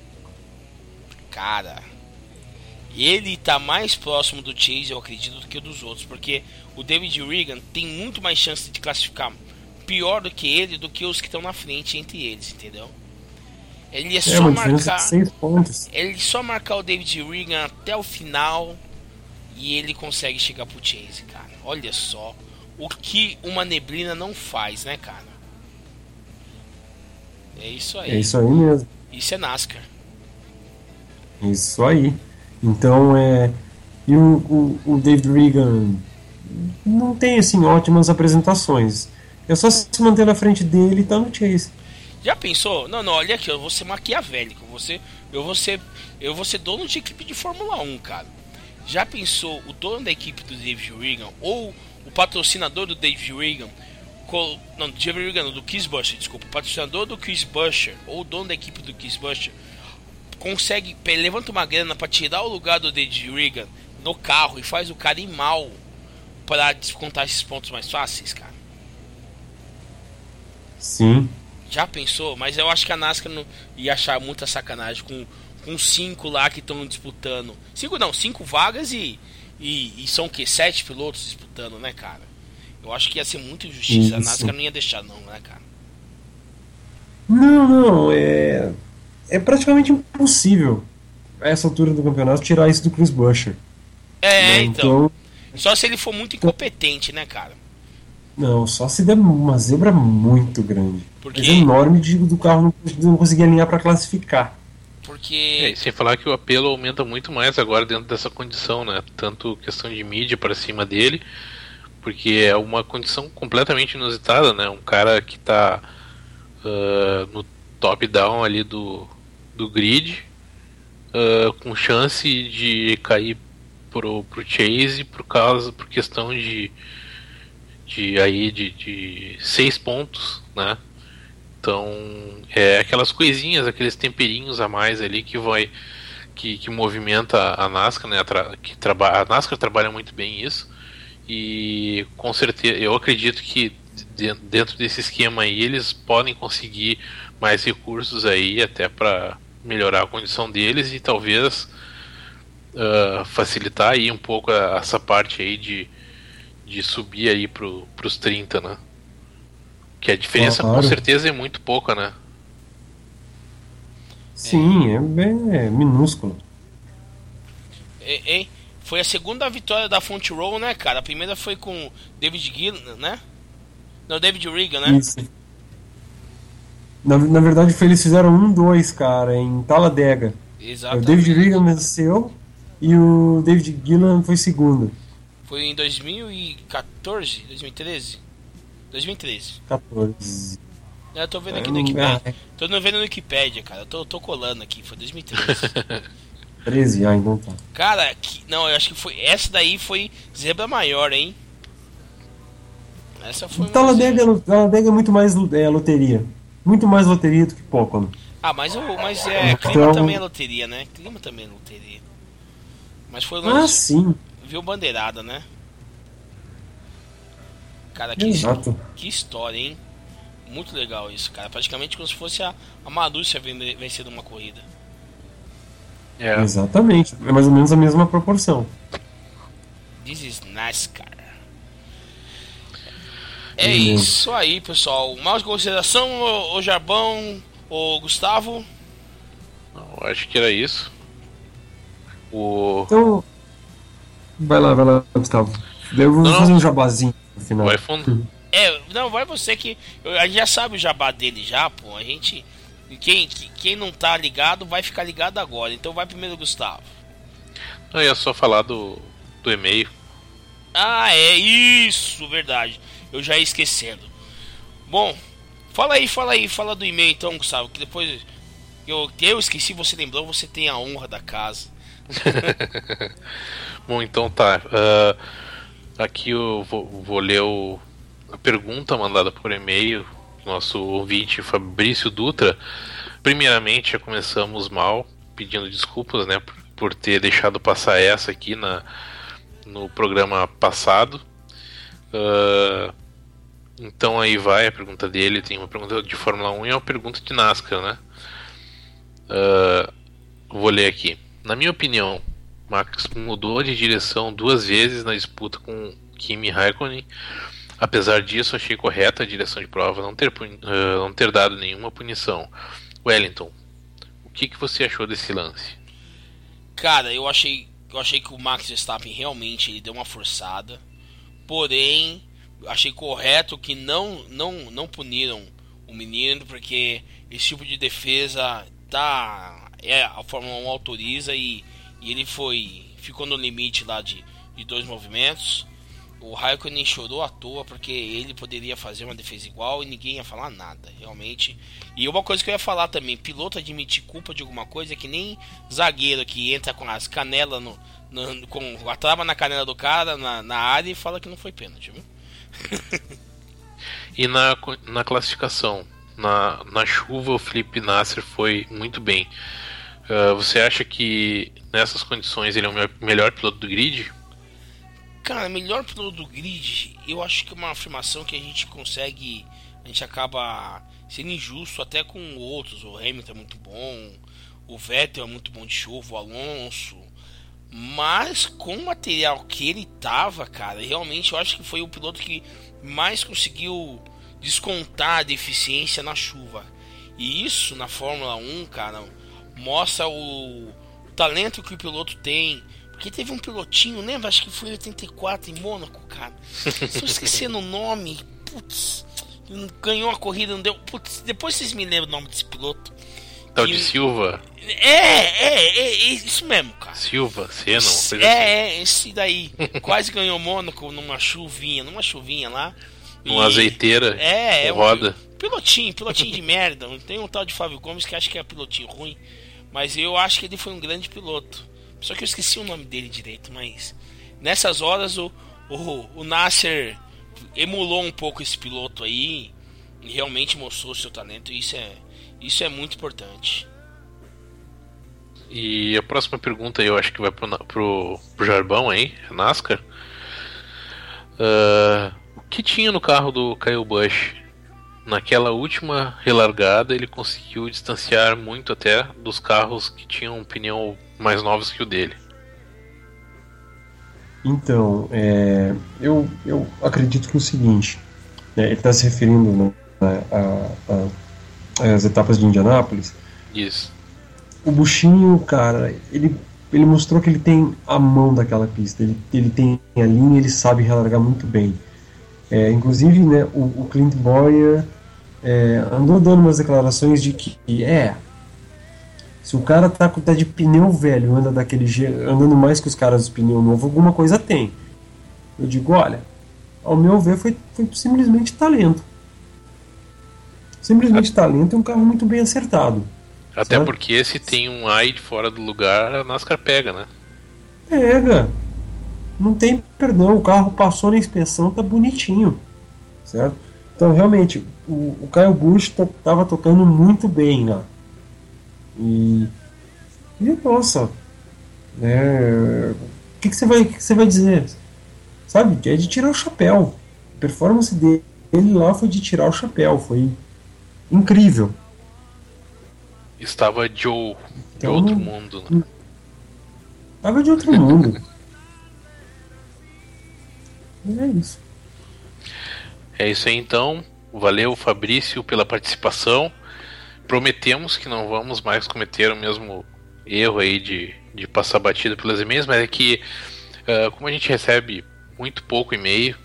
Cara, ele tá mais próximo do Chase, eu acredito, do que dos outros, porque o David Regan tem muito mais chance de classificar pior do que ele, do que os que estão na frente entre eles, entendeu? Ele só marcar 6 pontos. Ele só marcar o David Regan até o final e ele consegue chegar pro Chase, cara. Olha só o que uma neblina não faz, né, cara? É isso aí. É isso aí mesmo. Isso é NASCAR. Isso aí. Então e o David Regan não tem assim ótimas apresentações. É só se manter na frente dele e tá no Chase. Já pensou? Não, olha aqui, eu vou ser maquiavélico. Eu vou ser dono de equipe de Fórmula 1, cara. Já pensou o dono da equipe do David Regan ou o patrocinador do David Regan? Não, do David Regan, do Chris Buescher, desculpa. O patrocinador do Chris Buescher ou o dono da equipe do Chris Buescher levanta uma grana pra tirar o lugar do David Regan no carro e faz o cara ir mal pra descontar esses pontos mais fáceis, cara. Sim. Já pensou? Mas eu acho que a NASCAR não ia achar muita sacanagem com com 5 lá que estão disputando. 5 não, 5 vagas e são o quê? 7 pilotos disputando, né, cara? Eu acho que ia ser muita injustiça. A NASCAR não ia deixar, não, né, cara? Não, é praticamente impossível a essa altura do campeonato tirar isso do Chris Buescher. Né? Então. Só se ele for muito incompetente, né, cara? Não, só se der uma zebra muito grande. Porque... Mas enorme do carro não conseguir alinhar para classificar. Porque... sem falar que o apelo aumenta muito mais agora dentro dessa condição, né? Tanto questão de mídia para cima dele, porque é uma condição completamente inusitada, né? Um cara que tá no top-down ali do grid, com chance de cair pro Chase por questão de 6 pontos, né? Então é aquelas coisinhas, aqueles temperinhos a mais ali que movimenta a NASCAR, né? A NASCAR trabalha muito bem isso, e com certeza eu acredito que dentro desse esquema aí eles podem conseguir mais recursos aí até para melhorar a condição deles e talvez facilitar aí um pouco essa parte aí de subir aí pros 30, né? Que a diferença com certeza é muito pouca, né? Sim, é minúsculo. Foi a segunda vitória da Front Row, né, cara? A primeira foi com David Gillan, né? Não, David Regan, né? Isso. Na verdade, eles fizeram 1-2, cara, em Talladega. Exatamente. O David Regan venceu e o David Gillan foi segundo. Foi em 2014? 2013? 2013. 14. Eu tô vendo aqui no Wikipedia. Tô vendo no Wikipedia, cara. Eu tô colando aqui. Foi 2013. 13, então tá. Cara, não, eu acho que foi. Essa daí foi zebra maior, hein? Essa foi. Talladega é muito mais loteria. Muito mais loteria do que Pocono. Mas clima também é loteria, né? Clima também é loteria. Mas foi longe. Sim. Viu bandeirada, né? Cara, que história, hein? Muito legal isso, cara. Praticamente como se fosse a Marúcia vencendo uma corrida. Exatamente. É mais ou menos a mesma proporção. This is NASCAR. É isso aí, pessoal. Mais consideração, o Jarbão, o Gustavo? Não, acho que era isso. Então, vai lá, Gustavo. Eu vou fazer um jabazinho no final. Vai fundo. Não, vai você que... A gente já sabe o jabá dele já, pô. A gente... Quem não tá ligado, vai ficar ligado agora. Então vai primeiro, Gustavo. Eu ia só falar do e-mail. Isso, verdade. Eu já ia esquecendo. Bom, fala do e-mail então, Gustavo. Que depois eu esqueci, você lembrou, você tem a honra da casa. Bom, então tá. Aqui eu vou ler a pergunta mandada por e-mail do nosso ouvinte Fabrício Dutra. Primeiramente, já começamos mal, pedindo desculpas, né, por ter deixado passar essa aqui no programa passado. Então aí vai a pergunta dele. Tem uma pergunta de Fórmula 1 e uma pergunta de NASCAR, né? Vou ler aqui. Na minha opinião, Max mudou de direção 2 vezes na disputa com Kimi Raikkonen. Apesar disso, achei correta a direção de prova não ter dado nenhuma punição. Wellington, o que você achou desse lance? Cara, eu achei que o Max Verstappen realmente ele deu uma forçada. Porém, achei correto que não puniram o menino, porque esse tipo de defesa a Fórmula 1 autoriza e ele ficou no limite lá de 2 movimentos. O Raikkonen chorou à toa porque ele poderia fazer uma defesa igual e ninguém ia falar nada, realmente. E uma coisa que eu ia falar também, piloto admitir culpa de alguma coisa é que nem zagueiro que entra com as canelas com a trava na canela do cara na área e fala que não foi pênalti, viu? E na classificação, na chuva, o Felipe Nasser foi muito bem. Você acha que nessas condições ele é o melhor piloto do grid? Cara, melhor piloto do grid, eu acho que é uma afirmação que a gente acaba sendo injusto até com outros. O Hamilton é muito bom, o Vettel é muito bom de chuva, o Alonso. Mas com o material que ele tava, cara, realmente eu acho que foi o piloto que mais conseguiu descontar a deficiência na chuva. E isso na Fórmula 1, cara, mostra o talento que o piloto tem. Porque teve um pilotinho, lembra? Acho que foi em 84 em Mônaco, cara. Estou esquecendo o nome. Putz, ganhou a corrida, não deu. Putz, depois vocês me lembram o nome desse piloto. Tal de Silva. Isso mesmo, cara. Silva, Senna, uma coisa assim. Esse daí. Quase ganhou Mônaco numa chuvinha lá. Uma azeiteira. Roda. Pilotinho de merda. Tem um tal de Fábio Gomes que acha que é pilotinho ruim. Mas eu acho que ele foi um grande piloto. Só que eu esqueci o nome dele direito. Mas nessas horas o Nasser emulou um pouco esse piloto aí. E realmente mostrou o seu talento. E isso é muito importante. E a próxima pergunta eu acho que vai pro Jarbão aí, NASCAR. O que tinha no carro do Kyle Busch? Naquela última relargada ele conseguiu distanciar muito até dos carros que tinham um pneu mais novos que o dele. Então, eu acredito que é o seguinte, ele está se referindo às etapas de Indianápolis. Isso. O Buschinho, cara, ele mostrou que ele tem a mão daquela pista, ele tem a linha, ele sabe relargar muito bem. Inclusive, né, o Clint Bowyer andou dando umas declarações de que se o cara tá de pneu velho, anda daquele jeito, andando mais que os caras do pneu novo, alguma coisa tem. Eu digo, olha, ao meu ver foi simplesmente talento. Simplesmente talento e um carro muito bem acertado. Até certo? Porque se tem um AI de fora do lugar, a NASCAR pega, né? Pega. Não tem perdão, o carro passou na inspeção, tá bonitinho. Certo? Então, realmente, o Kyle Busch tava tocando muito bem lá. E nossa, o que você vai dizer? Sabe, é de tirar o chapéu. A performance dele lá foi de tirar o chapéu, foi incrível. Estava de outro mundo, né? Estava de outro mundo. E é isso. É isso aí então. Valeu, Fabrício, pela participação. Prometemos que não vamos mais cometer o mesmo erro aí de passar batida pelos e-mails, mas é que como a gente recebe muito pouco e-mail,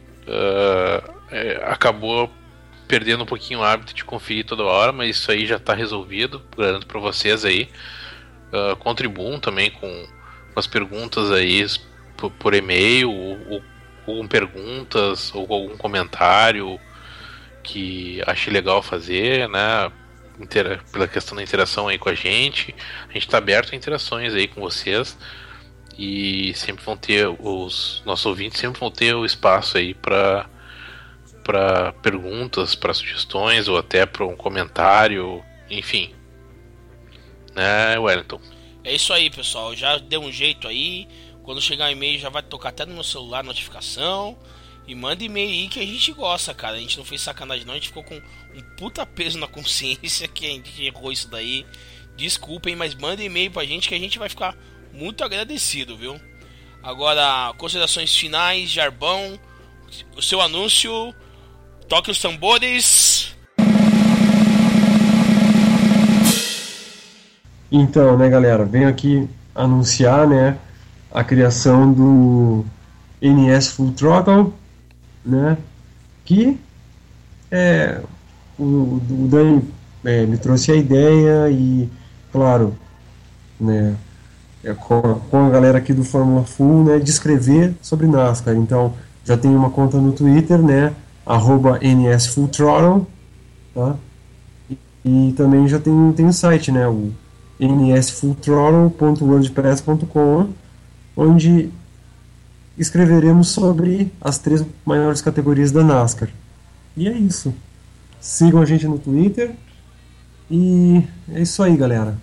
acabou perdendo um pouquinho o hábito de conferir toda hora, mas isso aí já está resolvido, garanto para vocês aí. Contribuam também com as perguntas aí por e-mail, ou com perguntas, ou com algum comentário que ache legal fazer, né? Pela questão da interação aí com a gente está aberto a interações aí com vocês, e sempre vão ter, os nossos ouvintes sempre vão ter o espaço aí para perguntas, para sugestões, ou até para um comentário, enfim, né, Wellington? É isso aí, pessoal, já deu um jeito aí, quando chegar o e-mail já vai tocar até no meu celular a notificação. E manda e-mail aí que a gente gosta, cara. A gente não fez sacanagem não, a gente ficou com um puta peso na consciência que a gente errou isso daí. Desculpem, mas manda e-mail pra gente que a gente vai ficar muito agradecido, viu? Agora, considerações finais, Jarbão, o seu anúncio, toque os tambores. Então, né, galera, venho aqui anunciar, né, a criação do NS Full Throttle, né, que o Dani me trouxe a ideia e, claro, né, com a galera aqui do Fórmula Full, né, de escrever sobre NASCAR. Então, já tem uma conta no Twitter, né, @NSFullThrottle, tá? E também já tem o site, né, o nsfullthrottle.wordpress.com, onde escreveremos sobre as 3 maiores categorias da NASCAR. E é isso. Sigam a gente no Twitter. E é isso aí, galera.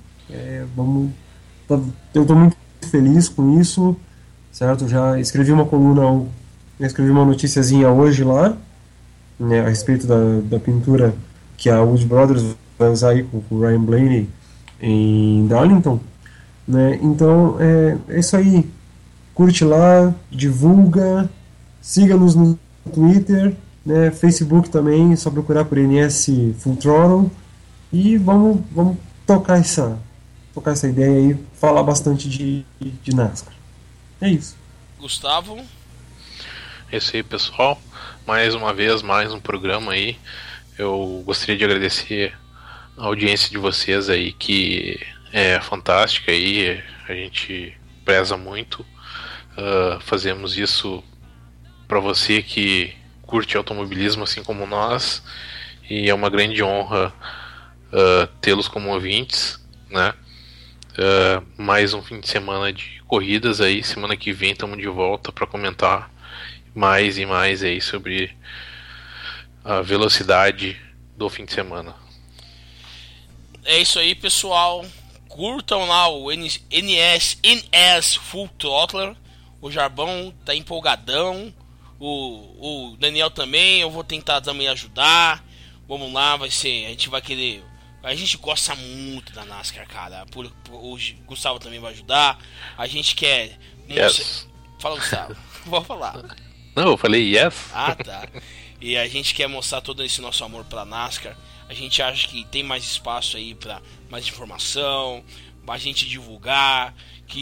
Eu estou muito feliz com isso, certo? Já escrevi uma coluna, escrevi uma noticiazinha hoje lá, né, a respeito da pintura que a Wood Brothers vai usar aí com o Ryan Blaney em Darlington, né? Então é isso aí. Curte lá, divulga, siga-nos no Twitter, né? Facebook também, é só procurar por NS Full Throttle e vamos tocar essa ideia aí, falar bastante de NASCAR. É isso. Gustavo, É isso aí, pessoal. Mais uma vez, mais um programa aí. Eu gostaria de agradecer a audiência de vocês aí, que é fantástica aí. A gente preza muito. Fazemos isso para você que curte automobilismo assim como nós. E é uma grande honra tê-los como ouvintes, né? Mais um fim de semana de corridas aí. Semana que vem estamos de volta para comentar mais e mais aí sobre a velocidade do fim de semana. é isso aí, pessoal. Curtam lá o NS Full Throttler. O Jarbão tá empolgadão. O Daniel também. Eu vou tentar também ajudar. Vamos lá, vai ser. A gente vai querer. A gente gosta muito da NASCAR, cara. O Gustavo também vai ajudar. A gente quer. Yes. Fala, Gustavo. Vou falar. Não, eu falei yes. Ah, tá. E a gente quer mostrar todo esse nosso amor pra NASCAR. A gente acha que tem mais espaço aí pra mais informação, pra gente divulgar.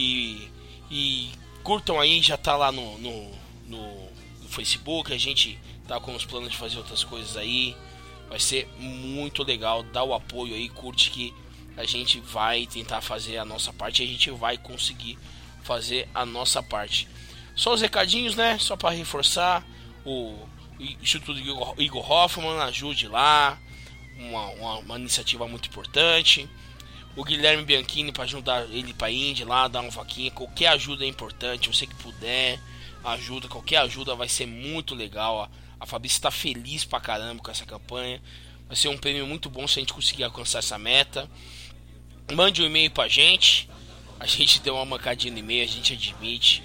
E curtam aí, já tá lá no Facebook. A gente tá com os planos de fazer outras coisas aí. Vai ser muito legal. Dá o apoio aí, curte que a gente vai tentar fazer a nossa parte. E a gente vai conseguir fazer a nossa parte. Só os recadinhos, né? Só para reforçar, o Instituto Igor Hoffman, ajude lá, uma iniciativa muito importante. O Guilherme Bianchini para ajudar ele para Indy lá, dar uma vaquinha. Qualquer ajuda é importante, você que puder, ajuda. Qualquer ajuda vai ser muito legal. A Fabrícia está feliz pra caramba com essa campanha. Vai ser um prêmio muito bom se a gente conseguir alcançar essa meta. Mande um e-mail pra gente. A gente deu uma mancadinha no e-mail, a gente admite.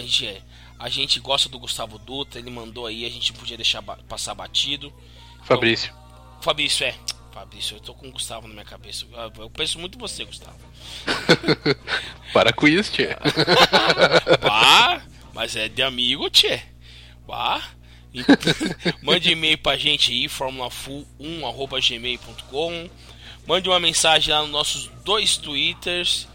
A gente gosta do Gustavo Dutra, ele mandou aí, a gente não podia deixar passar batido. Fabrício. Então, Fabrício, eu tô com o Gustavo na minha cabeça. Eu penso muito em você, Gustavo. Para com isso, tchê. Pá, mas é de amigo, tchê. Pá. Então, mande e-mail pra gente aí, formulafull1@gmail.com. Mande uma mensagem lá nos nossos 2 twitters,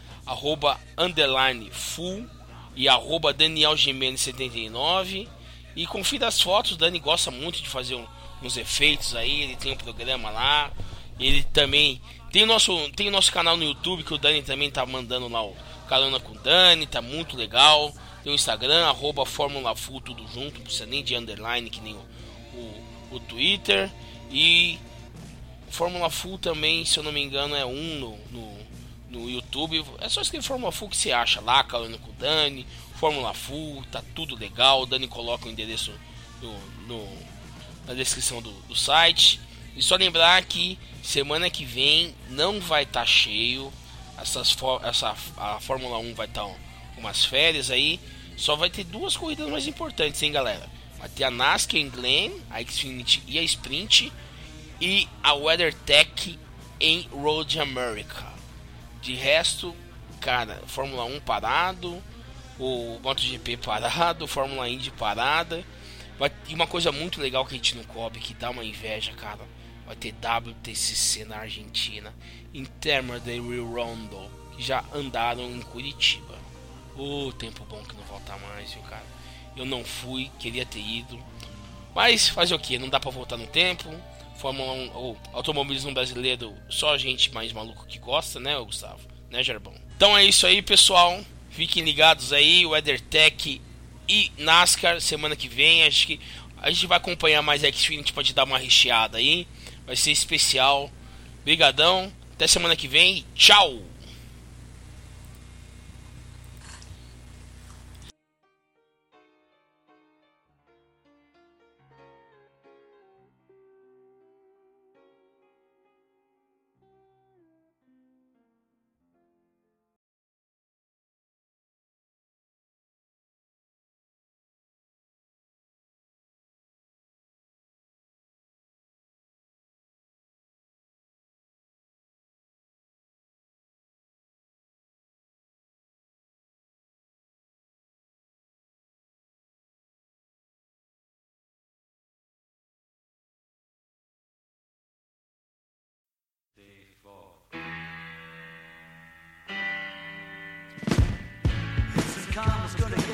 @_full e @DanielGimenez79. E confira as fotos. O Dani gosta muito de fazer uns efeitos aí. Ele tem um programa lá. Ele também tem o nosso canal no YouTube, que o Dani também tá mandando lá o Carona com o Dani. Tá muito legal. Tem o Instagram, @FórmulaFull, tudo junto. Não precisa nem de underline, que nem o Twitter. E Fórmula Full também, se eu não me engano, é no YouTube. É só escrever Fórmula Full que você acha lá, Carona com o Dani, Fórmula Full, tá tudo legal. O Dani coloca o endereço na descrição do site. E só lembrar que semana que vem não vai estar cheio. A Fórmula 1 vai estar umas férias aí. Só vai ter 2 corridas mais importantes, hein, galera? Vai ter a NASCAR em Glen, a Xfinity e a Sprint. E a WeatherTech em Road America. De resto, cara, Fórmula 1 parado, o MotoGP parado, Fórmula Indy parada. E uma coisa muito legal que a gente não cobre, que dá uma inveja, cara. Vai ter WTCC na Argentina, em termos de Rio Rondo, que já andaram em Curitiba. Tempo bom que não volta mais, viu, cara? Eu não fui, queria ter ido. Mas fazer o que? Não dá pra voltar no tempo. Fórmula 1 ou automobilismo brasileiro, só a gente mais maluco que gosta, né, Gustavo? Né, Jarbão? Então é isso aí, pessoal. Fiquem ligados aí, WeatherTech e NASCAR semana que vem. Acho que a gente vai acompanhar mais a Xfinity pra te dar uma recheada aí. Vai ser especial. Brigadão. Até semana que vem. Tchau! gonna get